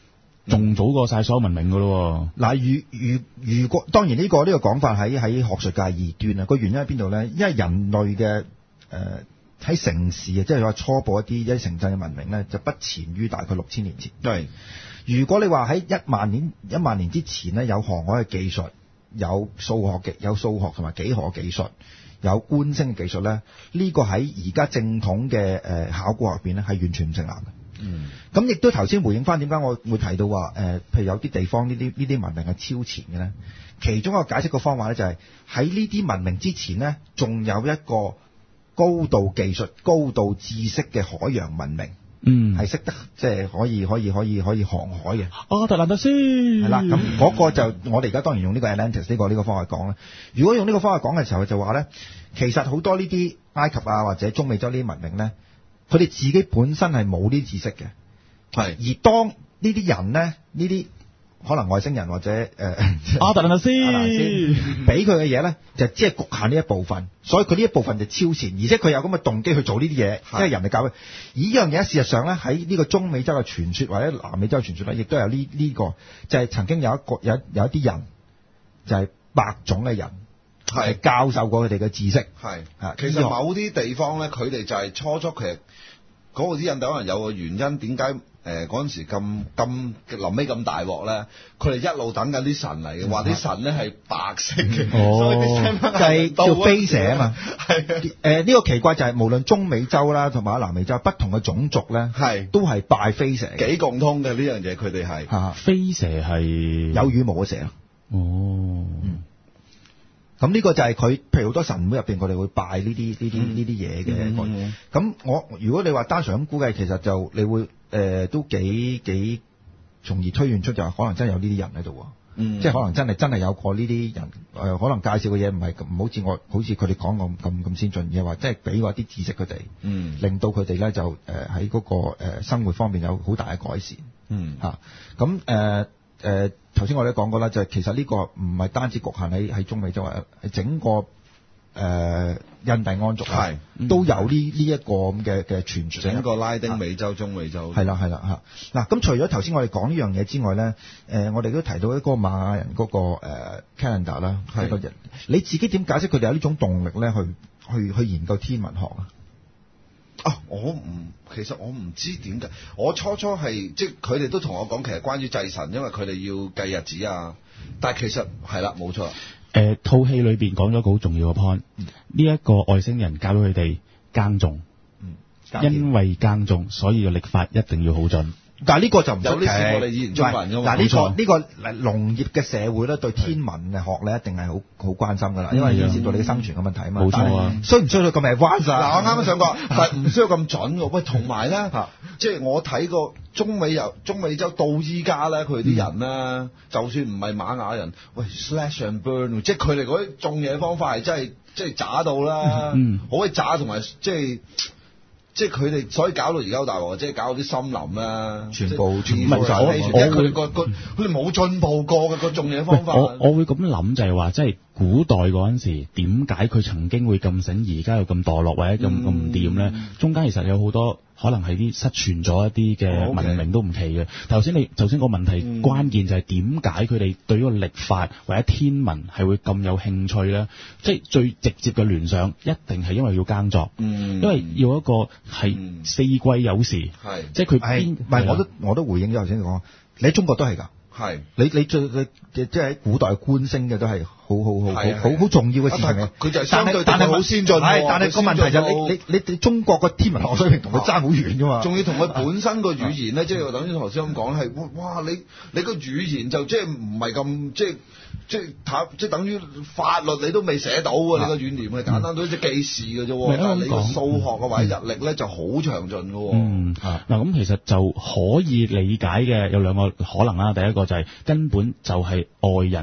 仲早過晒所有文明噶咯。 嗱，如如如果當然呢、呢個呢、呢個講法喺喺學術界異端啊，個原因喺邊度咧？因為人類嘅誒喺城市啊，即係話初步一啲一啲城鎮嘅文明咧，就不前於大概六千年前。 係， 如果你話喺一萬年一萬年之前咧，有航海嘅技術，有數學嘅有數學同埋幾何嘅技術，有觀星嘅技術咧，呢、呢個喺而家正統嘅誒考古學入邊咧係完全唔成立嘅。 嗯， 咁亦都頭先回應翻點解我會提到話誒、呃，譬如有啲地方呢啲呢啲文明係超前嘅咧，其中一個解釋嘅方法咧就係喺呢啲文明之前咧，仲有一個高度技術、高度知識嘅海洋文明， 嗯， 係識得即係可以可以可以可以航海嘅。 阿特蘭蒂斯係啦，咁嗰個就我哋而家當然用呢個 Atlantis 呢個呢個方法講啦。如果用呢個方法講嘅時候，就話咧，其實好多呢啲埃及啊或者中美洲呢啲文明咧，佢哋自己本身係冇呢啲知識嘅， 係。 而當呢啲人咧，呢啲可能外星人或者誒阿特蘭蒂斯俾佢嘅嘢咧，就只係局限呢一部分，所以佢呢一部分就超前，而且佢有咁嘅動機去做呢啲嘢，即係人哋教佢。而呢樣嘢事實上咧，喺呢個中美洲嘅傳說或者南美洲嘅傳說咧，亦都有呢呢、呢個，就係、是、曾經有一個有有一啲人，就係、是、白種嘅人。係教授過佢哋嘅知識， 係啊。其實某啲地方咧，佢哋就係初初其實嗰個啲印度可能有個原因，點解誒嗰陣時咁咁臨尾咁大鑊咧？佢哋一路等緊啲神嚟嘅，話啲神咧係白色嘅，所以啲聲就係叫飛蛇啊嘛。 係誒呢個奇怪就係無論中美洲啦，同埋南美洲不同嘅種族咧，係都係拜飛蛇， 幾共通嘅呢樣嘢，佢哋係嚇飛蛇係有羽毛嘅蛇啊。 哦。嗯咁呢個就係佢，譬如好多神會入邊，佢哋會拜呢啲呢啲呢啲嘢嘅。咁、嗯嗯、我如果你話單純咁估計，其實就你會誒、呃、都幾幾，從而推斷出就係可能真係有呢啲人喺度。嗯，即係可能真係真係有過呢啲人誒、呃，可能介紹嘅嘢唔係唔好似我好似佢哋講咁咁咁先進，而係話即係俾過啲知識佢哋，嗯，令到佢哋咧就誒喺嗰個誒、呃、生活方面有好大嘅改善。嗯，嚇咁誒。誒頭先我哋都講過啦，就係、是、其實呢個唔係單止局限喺喺中美洲，係整個誒、呃、印第安族係、嗯、都有呢呢一個咁嘅嘅傳說。 整個拉丁美洲、啊、中美洲係啦係啦嚇。嗱咁、啊、除咗頭先我哋講呢樣嘢之外咧，誒、呃、我哋都提到一個瑪雅人嗰、那個誒 calendar 啦，係、呃、個人。你自己點解釋佢哋有呢種動力咧？去去去研究天文學啊？ 啊！我唔，其實我唔知點解。我初初係即係佢哋都同我講，其實關於祭神，因為佢哋要計日子啊。但係其實係啦，冇錯。誒、 呃，套戲裏邊講咗個好重要嘅 point，呢一個外星人教到佢哋耕種，嗯，因為耕種，所以個曆法一定要好準。但係呢個就唔有啲似我哋以前中國人㗎嘛。嗱呢、呢個呢、呢個農業嘅社會咧，對天文學咧一定係好好關心㗎啦，因為牽涉到你嘅生存嘅問題啊嘛。冇錯啊。需唔需要咁 advanced 啊？ 嗱，我啱啱想講，但係唔需要咁準喎。喂，同埋咧，即係我睇過中美由中美洲到依家咧，佢啲人咧、嗯，就算唔係瑪雅人，喂 slash and burn， 即係佢哋嗰啲種嘢方法係真係即係渣到啦，嗯，好鬼渣，同埋即係。即係佢哋，所以搞到而家好大鑊，即係搞到啲森林啦， 全部全部晒。我佢個個佢哋冇進步過嘅個種嘢方法。 我我會咁諗就係話，即係古代嗰陣時，點解佢曾經會咁醒，而家又咁墮落或者咁咁唔掂咧？中間其實有好多可能係啲失傳咗一啲嘅文明都唔奇嘅。頭先你頭先個問題、嗯、關鍵就係點解佢哋對嗰個曆法或者天文係會咁有興趣咧？即係最直接嘅聯想，一定係因為要耕作，嗯、因為要一個係四季有時， 係、 即係佢邊唔係我都我都回應咗頭先講，你喺中國都係㗎。係，你你最你即係喺古代觀星嘅都係好好好好好好重要嘅事情嘅。佢就係相對但係好先進。係，但係個問題就係你你你你中國個天文學水平同佢爭好遠㗎嘛。仲要同佢本身個語言咧，即係等於頭先咁講係，哇！你你個語言就即係唔係咁即係即係即係等於法律你都未寫到啊！你個語言係簡單到一隻記事嘅啫，但係你個數學嘅或者日曆咧就好詳盡㗎。 嗯，嗱咁其實就可以理解嘅有兩個可能啦，第一個就係根本就係外人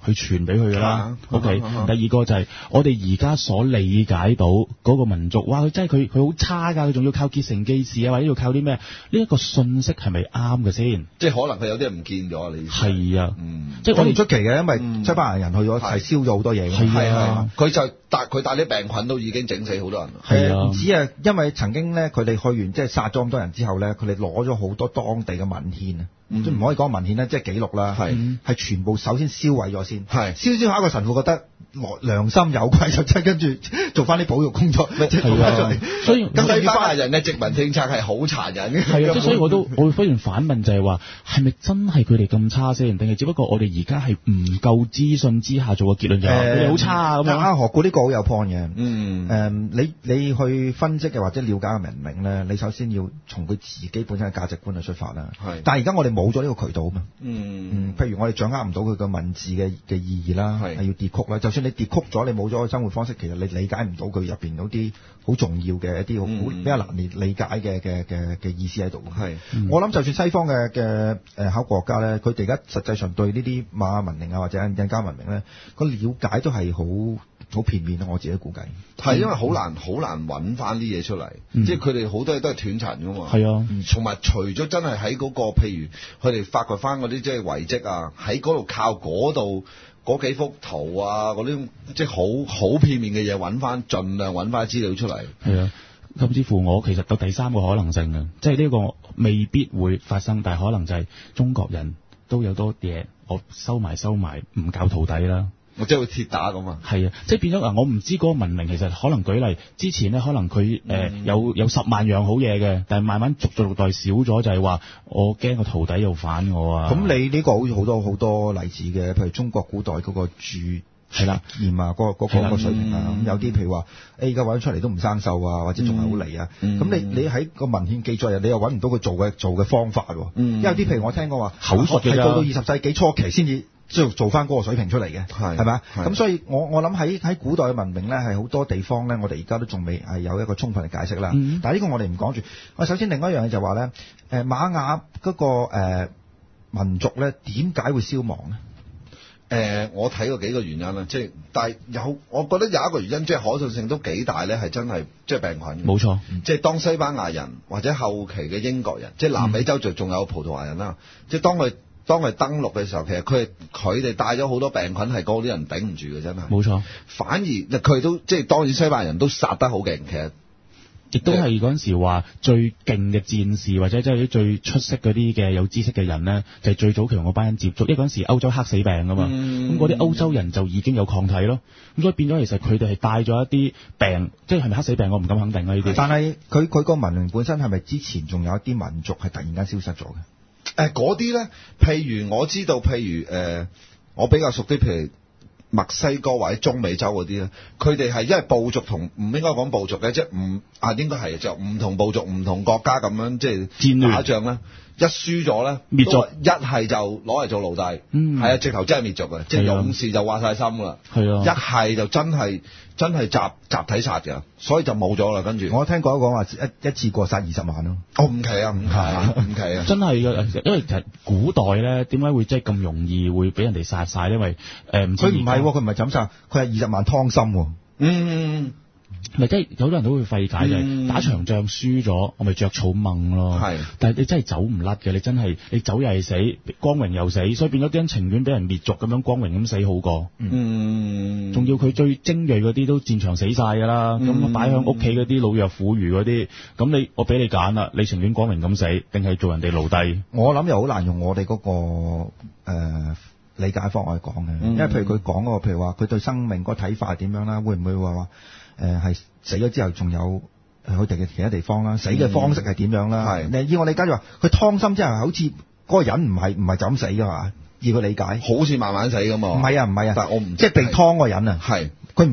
去傳俾佢噶啦。 啊、 O K， 啊啊第二個就係我哋而家所理解到嗰個民族，哇！佢真係佢佢好差㗎，佢仲要靠結成記事啊，或者要靠啲咩？呢、這、一個信息係咪啱嘅先？ 即係可能佢有啲人唔見咗，你係啊， 嗯， 即係我哋唔出奇嘅，因為西班牙人去咗係燒咗好多嘢嘅。 係啊， 佢就帶佢帶啲病菌都已經整死好多人。 係啊， 唔止啊，因為曾經咧，佢哋去完即係殺咗咁多人之後咧，佢哋攞咗好多當地嘅文獻啊。即唔、嗯、可以講文獻咧，即係記錄啦，係係全部首先燒毀咗先，係燒燒下一個神父覺得良心有愧，就即係跟住做翻啲保育工作，即係做翻出嚟。所以咁西班牙人嘅殖民政策係好殘忍嘅， 係啊，即係所以我都我會忽然反問就係話，係咪真係佢哋咁差先，定係只不過我哋而家係唔夠資訊之下做個結論就係佢哋好差啊咁樣？ 啊，何故呢個好有 point 嘅， 嗯，誒、 嗯，你你去分析嘅或者了解嘅文明咧，你首先要從佢自己本身嘅價值觀去出發啦。係，但係而家我哋冇咗呢個渠道啊嘛。嗯嗯，譬如我哋掌握唔到佢嘅文字嘅嘅意義啦，係要跌曲啦。就算你跌曲咗，你冇咗個生活方式，其實你理解唔到佢入邊嗰啲好重要嘅一啲好、嗯、比較難理理解嘅嘅嘅嘅意思喺度。係、嗯，我諗就算西方嘅嘅誒考古學家咧，佢哋而家實際上對呢啲瑪雅文明啊或者印加文明咧，個了解都係好好片面啊。我自己估計係、嗯、因為好難好難揾翻啲嘢出嚟、嗯，即係佢哋好多嘢都係斷層噶嘛。係啊，同埋除咗真係喺嗰個譬如佢哋發掘翻嗰啲即係遺跡啊，喺嗰度靠嗰度嗰幾幅圖啊，嗰啲即係好好片面嘅嘢揾翻，盡量揾翻資料出嚟。係啊，甚至乎我其實有第三個可能性嘅，即係呢個未必會發生，但係可能就係中國人都有多嘢，我收埋收埋唔教徒弟啦。 我即係會鐵打咁啊！ 係啊，即係變咗啊！我唔知嗰個文明其實可能舉例之前咧，可能佢誒、呃嗯、有有十萬樣好嘢嘅，但係慢慢逐逐代少咗，就係話我驚個徒弟又反我啊！ 咁你呢個好似好多好多例子嘅，譬如中國古代嗰個鑄係啦鹽啊，嗰、嗰個嗰、嗰個水平啊，咁、嗯、有啲譬如話誒而家揾出嚟都唔生鏽啊，或者仲係好離啊，咁、嗯、你你喺個文獻記載入，你又揾唔到佢做嘅做嘅方法喎、嗯，因為有啲譬如我聽過話口述嘅，係到到二十世紀初期先至。即係做翻嗰個水平出嚟嘅，係係咪啊？咁所以我我諗喺喺古代嘅文明咧，係好多地方咧，我哋而家都仲未係有一個充分嘅解釋啦、嗯。但係呢個我哋唔講住。我首先另外一樣嘢就話咧，誒瑪雅嗰個誒民族咧，點解會消亡咧？誒、 呃，我睇過幾個原因啦，即係但係有，我覺得有一個原因，即係可塑性都幾大咧，係真係即係病菌。冇錯，即係當西班牙人或者後期嘅英國人，即係南美洲就仲有葡萄牙人啦、嗯，即係當佢。當佢登陸嘅時候，其實佢佢哋帶咗好多病菌，係嗰啲人頂唔住嘅，真係。冇錯。反而佢都即係當然西班牙人都殺得好勁，其實亦都係嗰陣時話最勁嘅戰士，或者即係啲最出色嗰啲嘅有知識嘅人咧，就係、是、最早期同嗰班人接觸。因為嗰陣時歐洲黑死病啊嘛，咁嗰啲歐洲人就已經有抗體咯。咁所以變咗其實佢哋係帶咗一啲病，即係係咪黑死病我唔敢肯定啊呢啲。 但係佢佢個文明本身係咪之前仲有一啲民族係突然間消失咗嘅？ 誒嗰啲咧，譬如我知道，譬如誒、呃，我比較熟啲，譬如墨西哥或者中美洲嗰啲咧，佢哋係因為部族同唔應該講部族嘅，即係唔啊應該係就唔同部族、唔同國家咁樣即係戰亂打仗咧，一輸咗咧滅族，一係就攞嚟做奴隸，係、嗯、啊，直頭真係滅族嘅，即係勇士就話晒心啦，係啊，一係就真係真係集集體殺嘅，所以就冇咗啦。跟住我聽過講話一一次過殺二十萬咯， 哦唔奇啊唔奇啊唔奇啊， 真係嘅，因為其實古代咧點解會即係咁容易會俾人哋殺晒？因為誒佢唔係佢唔係怎殺，佢係二十萬湯心， 嗯。咪即係有好多人都會費解，就係、嗯、打場仗輸咗，我咪着草掹咯。係，但係你真係走唔甩嘅，你真係你走又係死，光榮又死，所以變咗啲人情願俾人滅族咁樣光榮咁死好過。嗯，仲要佢最精鋭嗰啲都戰場死晒㗎啦，咁、嗯、擺喺屋企嗰啲老弱婦孺嗰啲，咁你我俾你揀啦，你情願光榮咁死，定係做人哋奴隸？ 我諗又好難用我哋嗰、嗰個、呃、理解方案去講嘅、嗯，因為譬如佢講嗰個，譬如話佢對生命嗰個睇法係點樣啦，會唔會話話？誒、呃，係死咗之後仲有佢哋嘅其他地方啦，死嘅方式係點樣啦？係、嗯，以我理解就話，佢湯心之後好似嗰個人唔係唔係就咁死噶嘛？以佢理解， 好似慢慢死噶嘛？ 唔係啊，唔係啊， 但係我唔即係被湯嗰個人啊，係，佢唔係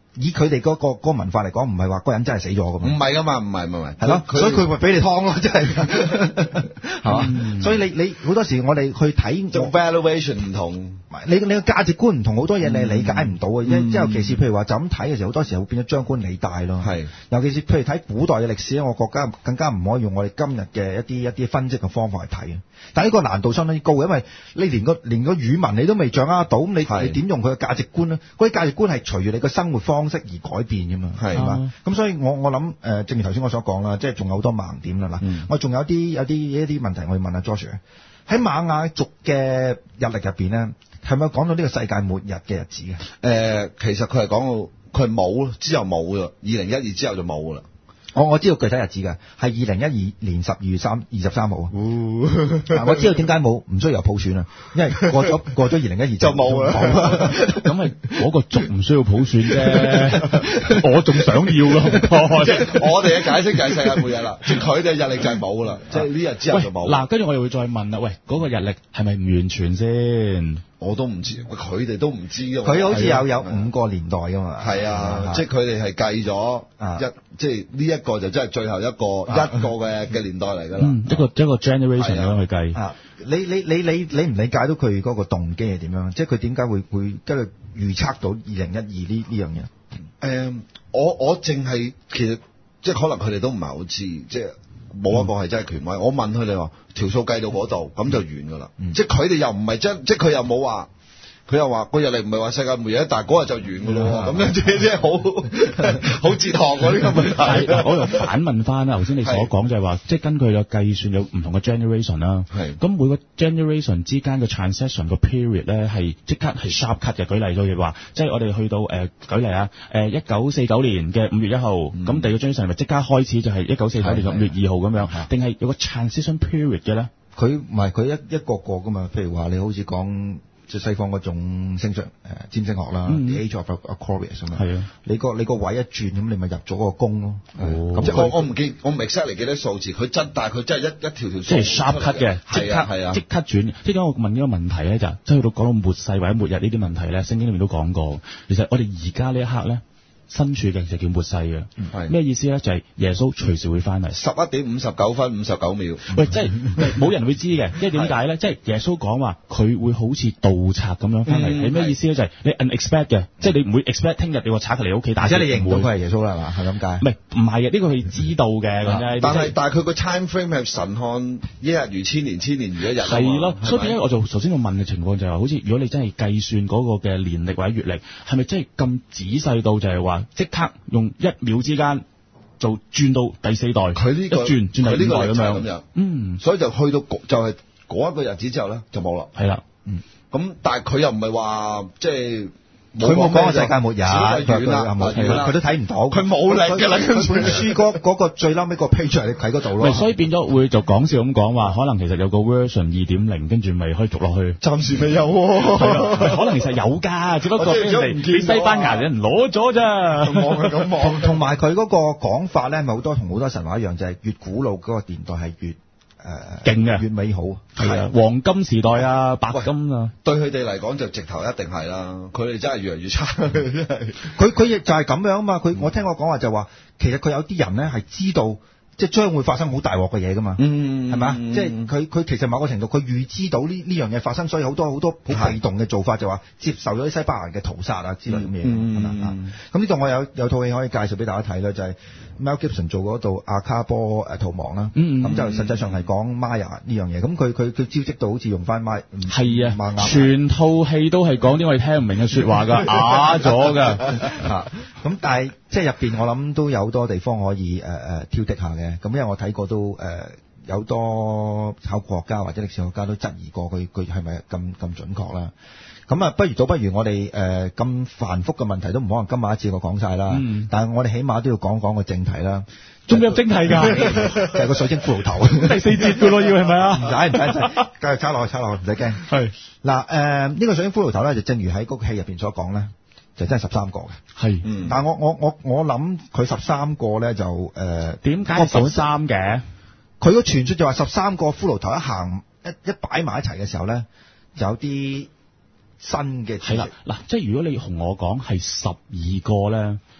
以佢哋嗰個嗰個文化嚟講，唔係話嗰個人真係死咗噶嘛？ 唔係噶嘛，唔係唔係， 係咯，所以佢咪俾你劏咯，真係，係嘛？所以你你好多時我哋去睇， 就 valuation 唔同， 你你個價值觀唔同，好多嘢你係理解唔到嘅。 嗯即係尤其是譬如話就咁睇嘅時候，好多時候會變咗張冠李戴咯。 係， 尤其是譬如睇古代嘅歷史咧，我覺得更加唔可以用我哋今日嘅一啲一啲分析嘅方法去睇。但係呢個難度相當之高，因為你連個連個語文你都未掌握到，咁你你點用佢嘅價值觀咧？嗰啲價值觀係隨住你個生活方式而改變㗎嘛，係嘛？咁所以我我諗誒，正如頭先我所講啦，即係仲有好多盲點啦嗱。 嗯、 我仲有啲有啲一啲問題，我要問下 Joshua 喺瑪雅族嘅日曆入邊咧，係咪講到呢個世界末日嘅日子嘅？誒、 呃，其實佢係講到佢冇之後冇㗎，二零一二之後就冇㗎啦。 我我知道具體日子㗎，係二零一二年十二月三二十三號啊！我知道點解冇，唔需要有普選啊，因為過咗過咗二零一二就冇啦。 咁係嗰個族唔需要普選啫，我仲想要咯。 即係我哋嘅解釋就係世界末日啦，即係佢哋日曆就係冇㗎啦，即係呢日之後就冇。 嗱，跟住我又會再問啦，喂，嗰、那個日曆係咪唔完全先？ 我都唔知，佢哋都唔知㗎。 佢好似有有五個年代㗎嘛。 係啊，即係佢哋係計咗一，即係呢一個就真係最後一個一個嘅嘅年代嚟㗎啦。 嗯，一個一個 generation 咁樣去計。 啊，你你你你你唔理解到佢嗰個動機係點樣？即係佢點解會會跟住預測到二零一二呢呢樣嘢？誒、 嗯，我我淨係其實即係可能佢哋都唔係好知，即係。冇一個係真係權威，我問佢哋話條數計到嗰度，咁就完㗎啦。嗯、即係佢哋又唔係真，即係佢又冇話，佢又話個日曆唔係話世界末日，但係嗰日就完㗎咯。咁樣即係即係好好哲學嗰啲咁嘅問題。 我又反問翻啦，頭先你所講就係話，即係根據個計算有唔同嘅 generation 啦。係。咁每個 generation 之間嘅 transition 個 period 咧係即刻係 sharp cut 嘅。舉例就係話，即係我哋去到誒、呃、舉例啊，誒一九四九年嘅五月一號，咁、嗯、第二個 generation 係咪即刻開始就係一九四九年嘅五月二號咁樣？定係有個 transition period 嘅咧？ 佢唔係佢一一個個㗎嘛？譬如話你好似講。即係西方嗰種星象誒占星學啦、嗯、，The Age of Aquarius 咁樣。係啊，你個你個位一轉咁，你咪入咗個宮咯。哦，咁即係我我唔記我唔 exactly 記得數字，佢真但係佢真係一一條條數。即係 sharp cut 嘅，即刻係啊，即刻轉。即係我問呢個問題咧，就即係去到講到末世或者末日呢啲問題咧，聖經裏面都講過。其實我哋而家呢一刻咧。身處嘅就叫末世嘅，咩意思咧？就係、是、耶穌隨時會翻嚟。十一點五十九分五十九秒。喂，即係冇人會知嘅，因為點解咧？即係耶穌講話佢會好似盜賊咁樣翻嚟，係、嗯、咩意思咧？就係、是、你 unexpect 嘅，即係你唔會 expect 聽日你個賊嚟你屋企打，即係你認唔到佢係耶穌啦，係嘛？係咁解？唔係唔係嘅，呢、這個係知道嘅咁啫。但係但係佢個 time frame 係神看一日如千年，千年如一日。係咯，所以點解我就頭先我問嘅情況就係、是、好似如果你真係計算嗰個嘅年曆或者月曆，係咪真係咁仔細到就係話？即刻用一秒之間就轉到第四代，佢呢、這個轉轉第五代咁樣，樣，嗯，所以就去到就係嗰一個日子之後咧就冇啦，係啦，嗯，咁但係佢又唔係話即係。佢冇講個世界末日，佢佢都睇唔到，佢冇力嘅啦。佢本書嗰嗰個最嬲尾個 page 你睇嗰度咯。所以變咗會就講笑咁講話，可能其實有個 version 二點零，跟住咪可以續落去。暫時未有喎，可能其實有㗎，只不過俾人哋俾西班牙人攞咗咋。咁望係咁望。同埋佢嗰個講法咧，咪好多同好多神話一樣，就係越古老嗰個年代係越。誒勁嘅，越美好係啊，黃金時代啊，白金啊，對佢哋嚟講就直頭一定係啦。佢哋真係越嚟越差，真係。佢佢亦就係咁樣啊嘛。佢我聽我講話就話，其實佢有啲人咧係知道，即係將會發生好大鑊嘅嘢噶嘛。嗯，係咪啊？即係佢佢其實某個程度佢預知到呢呢樣嘢發生，所以好多好多好被動嘅做法就話接受咗啲西班牙人嘅屠殺啊之類咁嘢。嗯嗯。咁呢度我有有套戲可以介紹俾大家睇啦，就係、是。Mel Gibson 做嗰度阿卡波誒逃亡啦，咁、嗯嗯、就實際上係講 Maya 呢樣嘢，咁佢佢佢招積到好似用翻 Maya，係啊，馬亞全套戲都係講啲我哋聽唔明嘅説話㗎，啞咗㗎嚇。咁但係即係入邊我諗都有好多地方可以誒誒、呃、挑剔下嘅。咁因為我睇過都誒、呃、有多考古學家或者歷史學家都質疑過佢佢係咪咁咁準確啦。咁啊，不如倒不如我哋誒咁繁複嘅問題都唔可能今晚一次過講晒啦。嗯。但係我哋起碼都要講講個正題啦。仲有正題㗎？就係個水晶骷髏頭。第四節㗎咯，要係咪啊？唔使唔使，繼續插落去，插落去，唔使驚。係。嗱誒，呢個水晶骷髏頭咧，就正如喺嗰個戲入邊所講咧，就真係十三個嘅。係。嗯。但係我我我我諗佢十三個咧就誒點解十三嘅？佢個傳說就話十三個骷髏頭一行一一擺埋一齊嘅時候咧，就有啲。新嘅係啦，嗱，即係如果你同我講係十二個咧，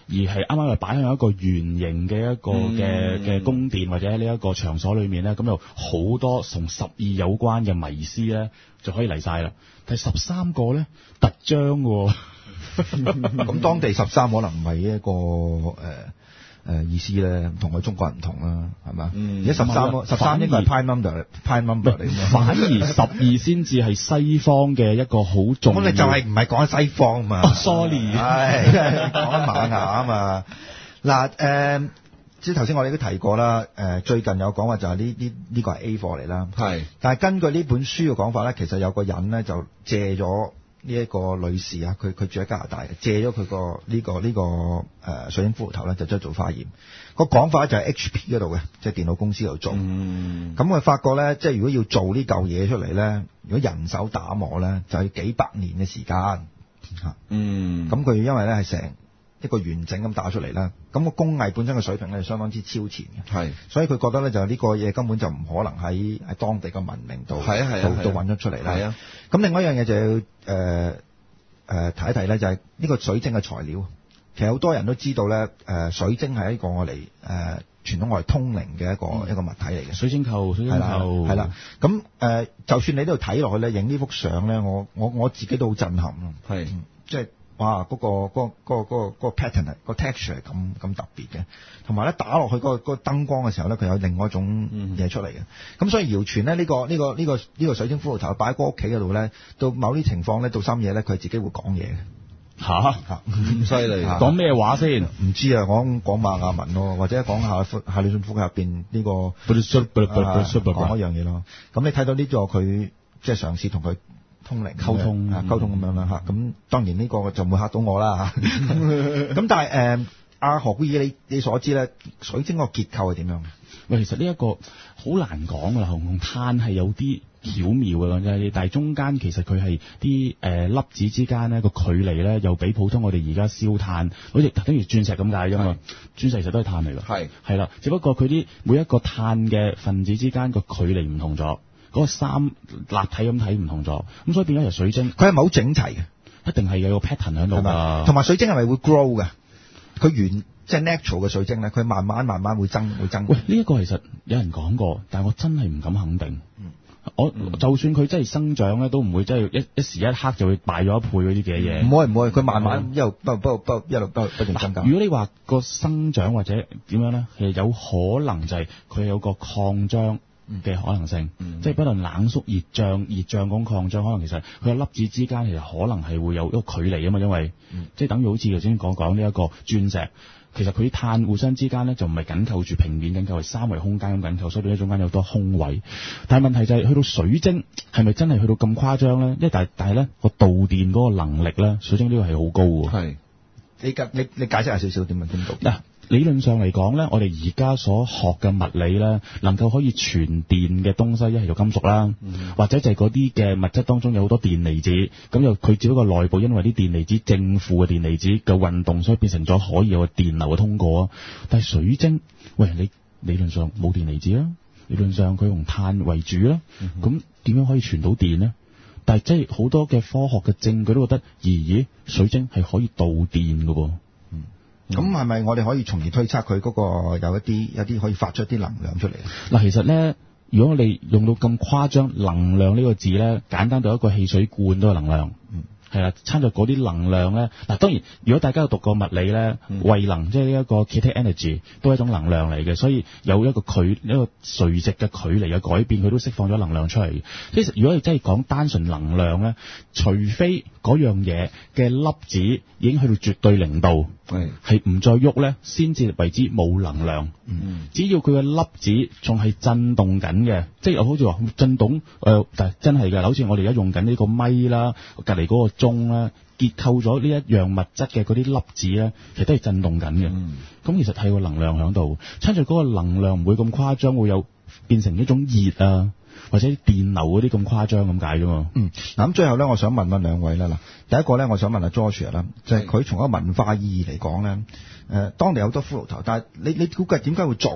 而係啱啱係擺喺一個圓形嘅一個嘅嘅宮殿或者呢一個場所裏面咧，咁有好多同十二有關嘅迷思咧，就可以嚟晒啦。第十三個咧特章喎， 咁當地十三可能唔係一個誒。呃誒意思咧，同我中國人唔同啦，係嘛？而家十三十三應該係 prime number，prime number 嚟嘅。 反而十二先至係西方嘅一個好重要。 咁你就係唔係講西方嘛、 哦、？Sorry， 係講瑪雅啊嘛。嗱誒，即係頭先我哋都提過啦。誒最近有講話就係呢呢呢個係 A 貨嚟啦。係，但係根據呢本書嘅講法咧，其實有個人咧就借咗。呢、這、一個女士啊，佢佢住喺加拿大，借咗佢個呢個呢、這個誒、呃、水晶骷髏頭咧，就將做化驗。個講法就係 H P 嗰度嘅，即係電腦公司度做。咁佢發覺咧，即係如果要做呢嚿嘢出嚟咧，如果人手打磨咧，就要幾百年嘅時間嚇。嗯，咁佢因為咧係成一個完整咁打出嚟啦，咁、那個工藝本身嘅水平咧係相當之超前嘅。係，所以佢覺得咧就呢個嘢根本就唔可能喺喺當地嘅文明度係啊係啊度度揾咗出嚟啦。係啊，咁另外一樣嘢就要誒誒睇一睇咧，就係呢個水晶嘅材料。其實好多人都知道咧，誒、呃、水晶係一個我哋誒、呃、傳統我哋通靈嘅一個、嗯、一個物體嚟嘅。水晶球，水晶球係啦。咁誒、呃，就算你呢度睇落去咧，影呢幅相咧，我我我自己都好震撼咯。係，即係。哇！嗰、那個嗰、那個嗰、那個嗰、那個 pattern 係個 texture 係咁咁特別嘅，同埋咧打落去嗰、那個嗰、那個燈光嘅時候咧，佢有另外一種嘢出嚟嘅。咁、嗯、所以謠傳咧，呢、這個呢、這個呢、這個呢、這個水晶骷髏頭擺喺個屋企嗰度咧，到某啲情況咧，到深夜咧，佢自己會講嘢嘅。嚇嚇咁犀利！講咩話先？唔知啊，講講瑪雅文咯，或者講下夏里遜符入邊呢個講一樣嘢咯。咁你睇到呢個佢即係嘗試同佢。通靈溝通啊，溝通咁樣啦嚇，咁當然呢個就唔會嚇到我啦嚇。咁但係誒，阿何古爾你你所知咧，水晶個結構係點樣嘅？喂，其實呢一個好難講㗎啦，紅紅炭係有啲巧妙嘅啫，但係中間其實佢係啲誒粒子之間咧個距離咧，又比普通我哋而家燒炭，好似等於鑽石咁解啫嘛。鑽石其實都係炭嚟㗎，係係啦，只不過佢啲每一個炭嘅分子之間個距離唔同咗。嗰、那個三立體咁睇唔同咗，咁所以變咗係水晶，佢係咪好整齊嘅？一定係有個 pattern 喺度㗎。同埋水晶係咪會 grow 嘅？佢原即係 natural 嘅水晶咧，佢慢慢慢慢會增會增。喂，呢、這、一個其實有人講過，但係我真係唔敢肯定。嗯、我、嗯、就算佢真係生長咧，都唔會真係一一時一刻就會敗咗一倍嗰啲嘅嘢。唔會唔會，佢慢慢一路不不不一路不不斷增加。如果你話個生長或者點樣咧，其實有可能就係佢有個擴張嘅可能性，嗯、即係不論冷縮、熱脹、熱脹咁擴張，可能其實佢嘅粒子之間其實可能係會有一個距離啊嘛，因為、嗯、即係等於好似頭先講講呢一個鑽石，其實佢啲碳互相之間咧就唔係緊扣住平面緊扣，係三維空間咁緊扣，所以變咗中間有好多空位。但係問題就係、是、去到水晶係咪真係去到咁誇張咧？因為但係但係咧個導電嗰個能力咧，水晶呢個係好高喎。係，你你你解釋下少少點樣點導嗱？理論上嚟講咧，我哋而家所學嘅物理咧，能夠可以傳電嘅東西，一係就金屬啦、嗯，或者就係嗰啲嘅物質當中有好多電離子，咁又佢只不過內部因為啲電離子正負嘅電離子嘅運動，所以變成咗可以有個電流嘅通過啊。但係水晶，喂，你理論上冇電離子啦，理論上佢用碳為主啦，咁、嗯、點樣可以傳到電呢？但係即係好多嘅科學嘅證據都覺得，咦咦，水晶係可以導電㗎喎。咁係咪我哋可以從而推測佢嗰個有一啲有啲可以發出一啲能量出嚟？嗱，其實咧，如果你用到咁誇張能量呢個字咧，簡單到一個汽水罐都係能量。嗯，係啦，參照嗰啲能量咧，嗱，當然如果大家有讀過物理咧，位、嗯、能即係呢一個 kinetic energy 都係一種能量嚟嘅，所以有一個距一個垂直嘅距離嘅改變，佢都釋放咗能量出嚟。其實如果你真係講單純能量咧，除非嗰樣嘢嘅粒子已經去到絕對零度，係係唔再喐咧，先至為之冇能量。嗯，只要佢嘅粒子仲係震動緊嘅，即係好似話震動，誒、呃，但係真係嘅，好似我哋而家用緊呢個咪啦，隔離嗰個鐘啦，結構咗呢一樣物質嘅嗰啲粒子咧，其實都係震動緊嘅。咁、嗯、其實係個能量喺度，趁住嗰個能量唔會咁誇張，會有變成一種熱啊，或者電流嗰啲咁誇張咁解啫嘛。嗯，嗱咁最後咧，我想問問兩位啦。嗱，第一個咧，我想問下 George 啦，就係佢從一個文化意義嚟講咧，誒、呃，當地有好多骷髏頭，但係你你估計點解會作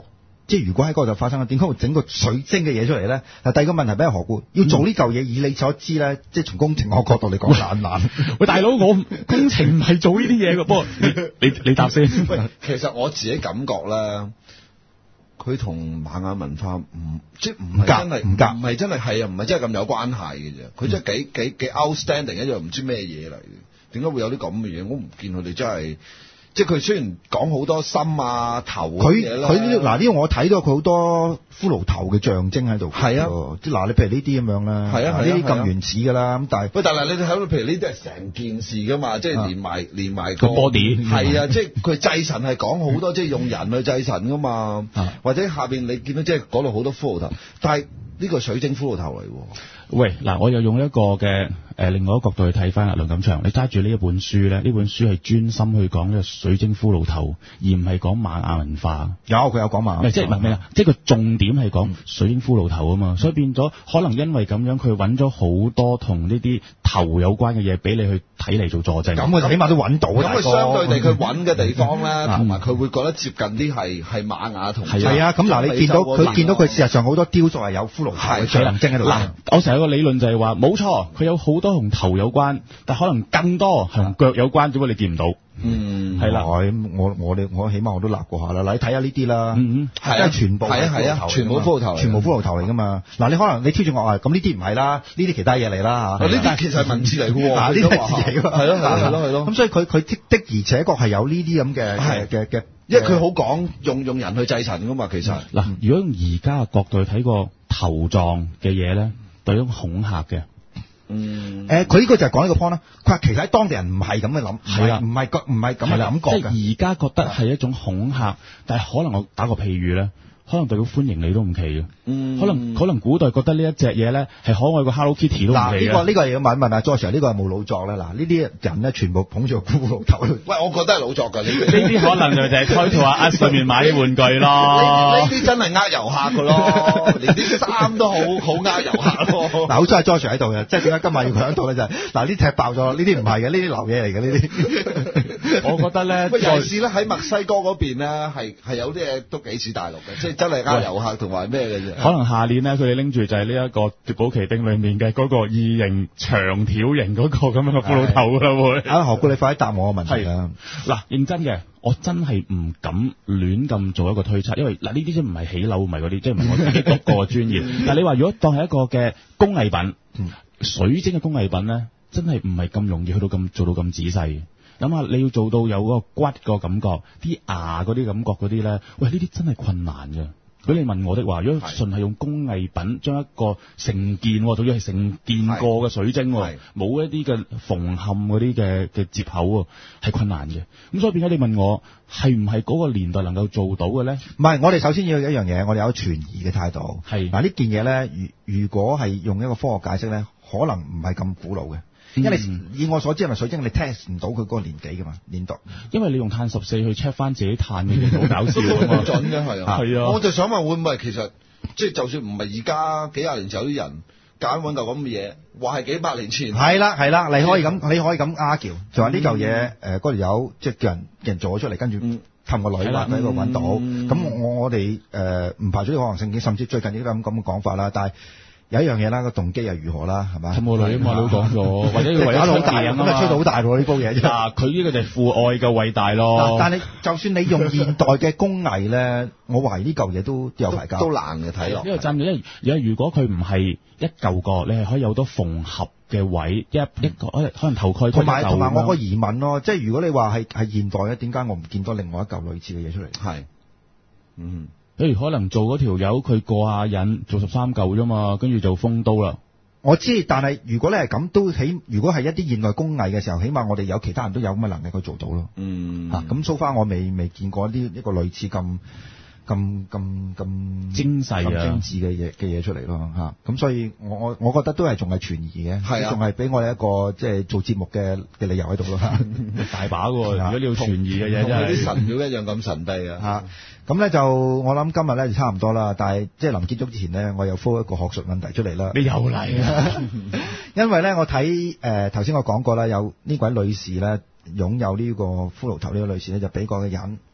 即係如果喺嗰度發生，點解會整個水晶嘅嘢出嚟咧？嗱，第二個問題俾阿何故，要做呢嚿嘢，以你所知咧，即係從工程學角度嚟講難唔難？ 喂，大佬，我工程唔係做呢啲嘢嘅，不過你你你答先。 喂，其實我自己感覺咧，佢同瑪雅文化唔即係唔係真係唔夾， 唔係真係係啊，唔係真係咁有關係嘅啫。佢真係幾幾幾 outstanding 一樣唔知咩嘢嚟嘅。點解會有啲咁嘅嘢？我唔見佢哋真係。即係佢雖然講好多心啊頭嘅嘢啦， 佢佢呢嗱呢個我睇到佢好多骷髏頭嘅象徵喺度。 係啊， 即係嗱你譬如呢啲咁樣啦， 係啊， 呢啲咁原始㗎啦。咁但係喂，但係你睇到譬如呢啲係成件事㗎嘛，即係連埋連埋個 body 係啊，即係佢祭神係講好多，即係用人去祭神㗎嘛，或者下邊你見到即係嗰度好多骷髏頭，但係呢個水晶骷髏頭嚟喎。 喂，嗱，我又用一個嘅誒、呃、另外一個角度去睇翻啦，梁錦祥，你揸住呢一本書咧，呢本書係專心去講呢個水晶骷髏頭，而唔係講瑪雅文化。 有佢有講瑪雅文化， 即係唔係咩啊？即係個重點係講水晶骷髏頭啊嘛，嗯、所以變咗可能因為咁樣，佢揾咗好多同呢啲頭有關嘅嘢俾你去睇嚟做佐證。 咁佢起碼都揾到。咁佢相對地佢揾嘅地方咧，同埋佢會覺得接近啲係係瑪雅同係啊。咁嗱，你見到佢見到佢事實上好多雕塑係有骷髏頭嘅象徵喺度。 嗱，我成日個理論就係話冇錯，佢有好多同頭有關，但可能更多係同腳有關，只不過你見唔到。 嗯， 係啦， 我我我哋我起碼我都立過下啦。嗱，你睇下呢啲啦， 嗯係啊，全部係啊係啊，全部骷髏頭， 全部骷髏頭嚟噶嘛。嗱，你可能你挑住我話，咁呢啲唔係啦，呢啲其他嘢嚟啦嚇。 呢啲其實係文字嚟嘅喎， 呢啲係字嚟㗎嘛。 係咯係咯係咯。 咁所以佢佢的的而且確係有呢啲咁嘅嘅嘅， 因為佢好講用用人去祭神㗎嘛。其實嗱，如果用而家嘅角度去睇個頭狀嘅嘢咧，對種恐嚇嘅。 嗯， 誒，佢呢個就係講呢個 point 啦。佢話其實喺當地人唔係咁嘅諗，係啦，唔係個唔係咁嘅感覺嘅。 即係而家覺得係一種恐嚇，但係可能我打個譬喻咧，可能對佢歡迎你都唔奇嘅。 嗯， 可能可能古代覺得呢一隻嘢咧係可愛過 Hello Kitty 都唔奇嘅。 嗱，呢個呢個要問一問啊 George，呢個係冇老作咧。嗱，呢啲人咧全部捧住個骷髏頭。 喂，我覺得係老作㗎。呢啲可能就係開套阿 App 上面買啲玩具咯。 呢啲真係呃遊客㗎咯，連啲衫都好好呃遊客咯。 嗱，好彩 George 喺度嘅，即係點解今日要佢喺度咧？就係嗱，呢踢爆咗，呢啲唔係嘅，呢啲流嘢嚟嘅呢啲。 我覺得咧， 尤其是咧喺墨西哥嗰邊咧，係係有啲嘢都幾似大陸嘅，即係真係呃遊客同埋咩嘅啫。 可能下年咧，佢哋拎住就係呢一個奪寶奇兵裏面嘅嗰個異形長條形嗰個咁樣嘅骷髏頭啦會。啊， 何故你快啲答我個問題啦？ 嗱，認真嘅，我真係唔敢亂咁做一個推測，因為嗱呢啲真唔係起樓，唔係嗰啲，即係唔係我自己讀過嘅專業。但係你話如果當係一個嘅工藝品，嗯、水晶嘅工藝品咧，真係唔係咁容易去到咁做到咁仔細。諗下你要做到有嗰個骨個感覺，啲牙嗰啲感覺嗰啲咧，喂呢啲真係困難嘅。如果你問我的話，如果純係用工藝品將一個成件，仲要係成件過嘅水晶，冇一啲嘅縫嵌嗰啲嘅嘅接口，係困難嘅。咁所以變咗你問我係唔係嗰個年代能夠做到嘅咧？ 唔係，我哋首先要有一樣嘢，我哋有存疑嘅態度。 係嗱呢件嘢咧，如如果係用一個科學解釋咧，可能唔係咁古老嘅。因為你以我所知，係咪水晶你 test 唔到佢嗰個年紀噶嘛？年代， 因為你用碳十四去 check 翻自己碳嘅嘢，好搞笑啊嘛！ 準嘅係啊， 係啊， 我就想問會唔會其實即係就算唔係而家幾廿年前有啲人揀揾嚿咁嘅嘢，話係幾百年前。 係啦係啦，你可以咁你可以咁 argue，就話呢嚿嘢誒嗰條友即係叫人人做咗出嚟，跟住氹個女啦喺度揾到。咁我我哋誒唔排除呢個可能性，甚至最近呢啲咁咁嘅講法啦，但係。有一樣嘢啦，個動機又如何啦，係嘛？ 氹個女啊嘛，都講咗，或者佢為咗好大咁啊，吹到好大喎呢煲嘢。 嗱，佢呢個就係父愛嘅偉大咯。 但係就算你用現代嘅工藝咧，我懷疑呢嚿嘢都有排教， 都難嘅睇落。 因為暫時，因為如果佢唔係一嚿個，你係可以有好多縫合嘅位，一一個可能頭蓋同埋同埋我個疑問咯，即係如果你話係係現代嘅，點解我唔見到另外一嚿類似嘅嘢出嚟？ 係，嗯。 譬如可能做嗰條友佢過下癮，做十三嚿啫嘛，跟住就封刀啦。 我知，但係如果你係咁，都起如果係一啲現代工藝嘅時候，起碼我哋有其他人都有咁嘅能力去做到咯。 嗯， 嚇咁 so far 我未未見過呢一個類似咁咁咁咁精細啊、 精緻嘅嘢嘅嘢出嚟咯嚇。咁所以我我我覺得都係仲係存疑嘅， 係啊， 仲係俾我哋一個即係做節目嘅嘅理由喺度咯。 大把喎，如果你要存疑嘅嘢，真係啲神廟一樣咁神秘啊嚇。咁咧就我諗今日咧就差唔多啦，但係即係臨結束之前咧，我又 follow 一個學術問題出嚟啦。 你又嚟啊？ 因為咧我睇誒頭先我講過啦，有呢位女士咧擁有呢個骷髏頭呢個女士咧就俾個人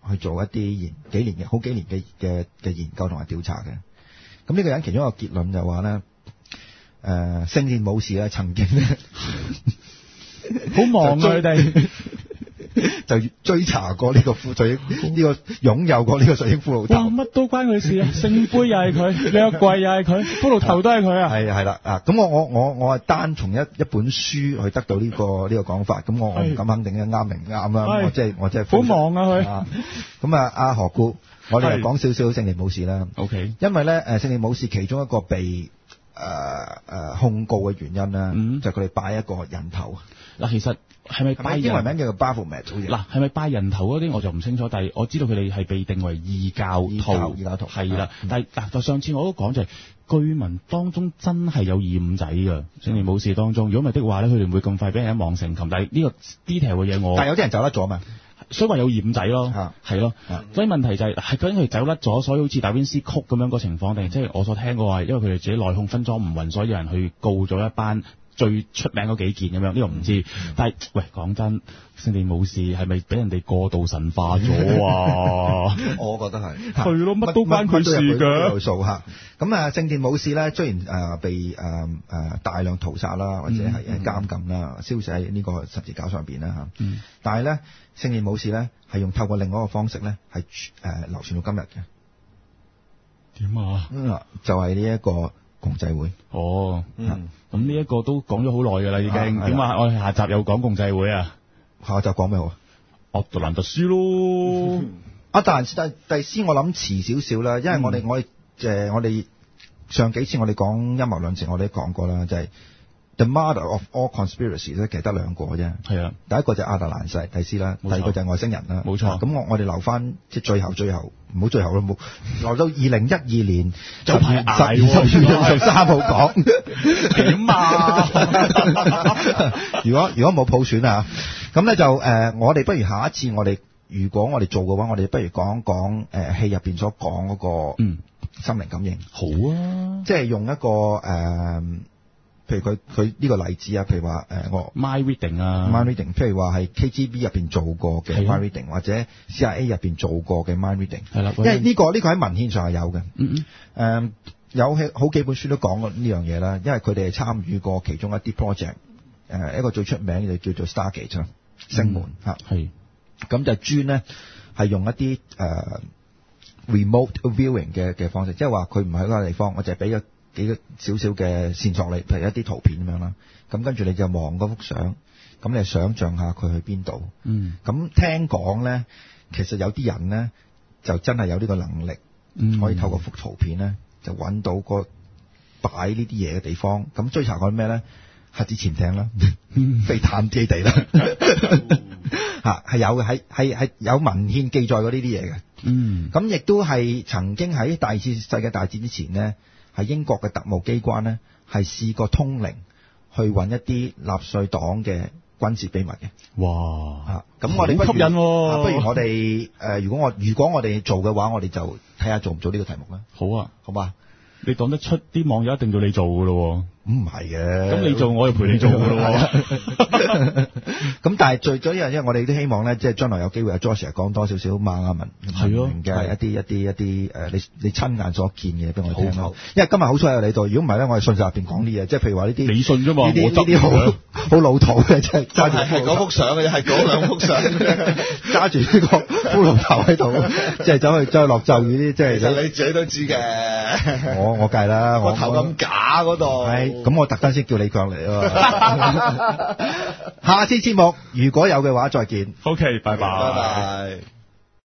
去做一啲研幾年嘅好幾年嘅嘅嘅研究同埋調查嘅。咁呢個人其中一個結論就話咧，誒聖殿武士咧曾經咧好忙啊佢哋。 就追查過呢個水呢、呢個擁有過呢個水晶骷髏頭。 哇！乜都關佢事啊！聖杯又係佢，約櫃又係佢，骷髏頭都係佢啊！ 係係啦啊！咁我我我我係單從一一本書去得到呢、呢個呢、呢個講法，咁我我唔敢肯定嘅啱定唔啱啦。我即係我即係好忙啊佢。 咁啊，阿何故，我哋又講少少聖殿武士啦。 OK， 因為咧誒聖殿武士其中一個被誒誒、呃、控告嘅原因咧，嗯、就係佢哋拜一個人頭。 嗱，其實係咪拜人？ 英文名叫做 Baphomet 好似。 嗱，係咪拜人頭嗰啲我就唔清楚，但係我知道佢哋係被定為異教徒。 異教徒係啦，但係嗱，就上次我都講就係、是，據聞當中真係有二五仔㗎，聖殿武士當中。如果唔係的話咧，佢哋唔會咁快俾人一網成擒。但係呢個 detail 嘅嘢我， 但係有啲人走甩咗嘛。 所以話有二五仔咯，係咯，所以問題就係、是、係究竟佢哋走甩咗，所以好似達芬斯曲咁樣個情況，定即係我所聽過話，因為佢哋自己內控分贓唔勻，所以有人去告咗一班最出名嗰幾件咁樣，呢、這個唔知。嗯、但係喂，講真，聖殿武士係咪俾人哋過度神化咗啊？ 我覺得係， 係咯，乜都關佢事㗎。 有數嚇。咁啊，聖殿武士咧，雖然誒、呃、被誒誒、呃、大量屠殺啦，或者係監禁啦，燒、嗯、死喺呢個十字架上邊啦嚇。嗯、但係咧，聖殿武士咧係用透過另外一個方式咧，係誒、呃、流傳到今日嘅。 點啊？ 嗯，就係呢一個共濟會。 哦，嗯，咁呢一個都講咗好耐㗎啦，已經。點啊？我哋下集又講共濟會啊？ 下集講咩好啊？ 亞特蘭特斯咯。 亞特蘭蒂蒂斯我諗遲少少啦，因為我哋、嗯、我哋誒我哋上幾次我哋講陰謀論時，我哋都講過啦，就係、是、The mother of all conspiracies 咧，其實得兩個啫。係啊，第一個就係亞特蘭蒂斯啦，第二個就係外星人啦。冇錯。咁我我哋留翻即係最後最後，唔好最後咯，冇留到二零一二年就排捱十月十三號講點啊？如果如果冇普選啊，咁咧就誒、呃，我哋不如下一次我哋如果我哋做嘅話，我哋不如講講誒戲入邊所講嗰個嗯心靈感應。好啊，即係用一個誒。呃譬如佢佢呢個例子啊，譬如話誒、呃、我 mind reading 啊 mind reading，譬如話係 K G B 入邊做過嘅 mind reading，或者 C I A 入邊做過嘅 mind reading，係啦，因為呢、呢個呢、呢個喺文獻上係有嘅，嗯嗯，誒、呃、有好幾本書都講過呢樣嘢啦，因為佢哋係參與過其中一啲 project，誒、呃、一個最出名嘅就叫做 Stargate 星門嚇，係、嗯，咁就專咧係用一啲誒、呃、remote viewing 嘅嘅方式，即係話佢唔喺嗰個地方，我就係俾咗幾個少少嘅線索你，譬如一啲圖片咁樣啦，咁跟住你就望嗰幅相，咁你想像下佢去邊度。嗯，咁聽講咧，其實有啲人咧就真係有呢個能力，嗯、可以透過幅圖片咧就揾到個擺呢啲嘢嘅地方。咁追查過咩咧？核子潛艇啦，飛彈基地啦，嚇係有嘅，係係係有文獻記載過呢啲嘢嘅。嗯，咁亦都係曾經喺第二次世界大戰之前咧。係英國嘅特務機關咧，係試過通靈去揾一啲納粹黨嘅軍事秘密嘅。哇！嚇，咁我哋好吸引喎、啊。不如我哋誒、呃，如果我如果我哋做嘅話，我哋就睇下做唔做呢個題目啦。好啊，好嘛？你講得出啲網友一定要你做㗎咯。唔係嘅，咁你做我又陪你做㗎咯。咁但係最咗一樣，因為我哋都希望咧，即係將來有機會阿 Joshua 講多少少馬雅文係咯嘅一啲一啲一啲誒，你你親眼所見嘅俾我聽咯。因為今日好彩有你度，如果唔係咧，我哋信上入邊講啲嘢，即係譬如話呢啲你信啫嘛，呢啲呢啲好好老土嘅，即係揸住係嗰幅相嘅啫，係嗰兩幅相，揸住呢個骷髏頭喺度，即係走去走去落咒語啲，即係其實你自己都知嘅。我我計啦，我頭咁假嗰度。咁我特登先叫你過嚟啊！下次節目如果有嘅話，再見。OK，拜拜。拜拜。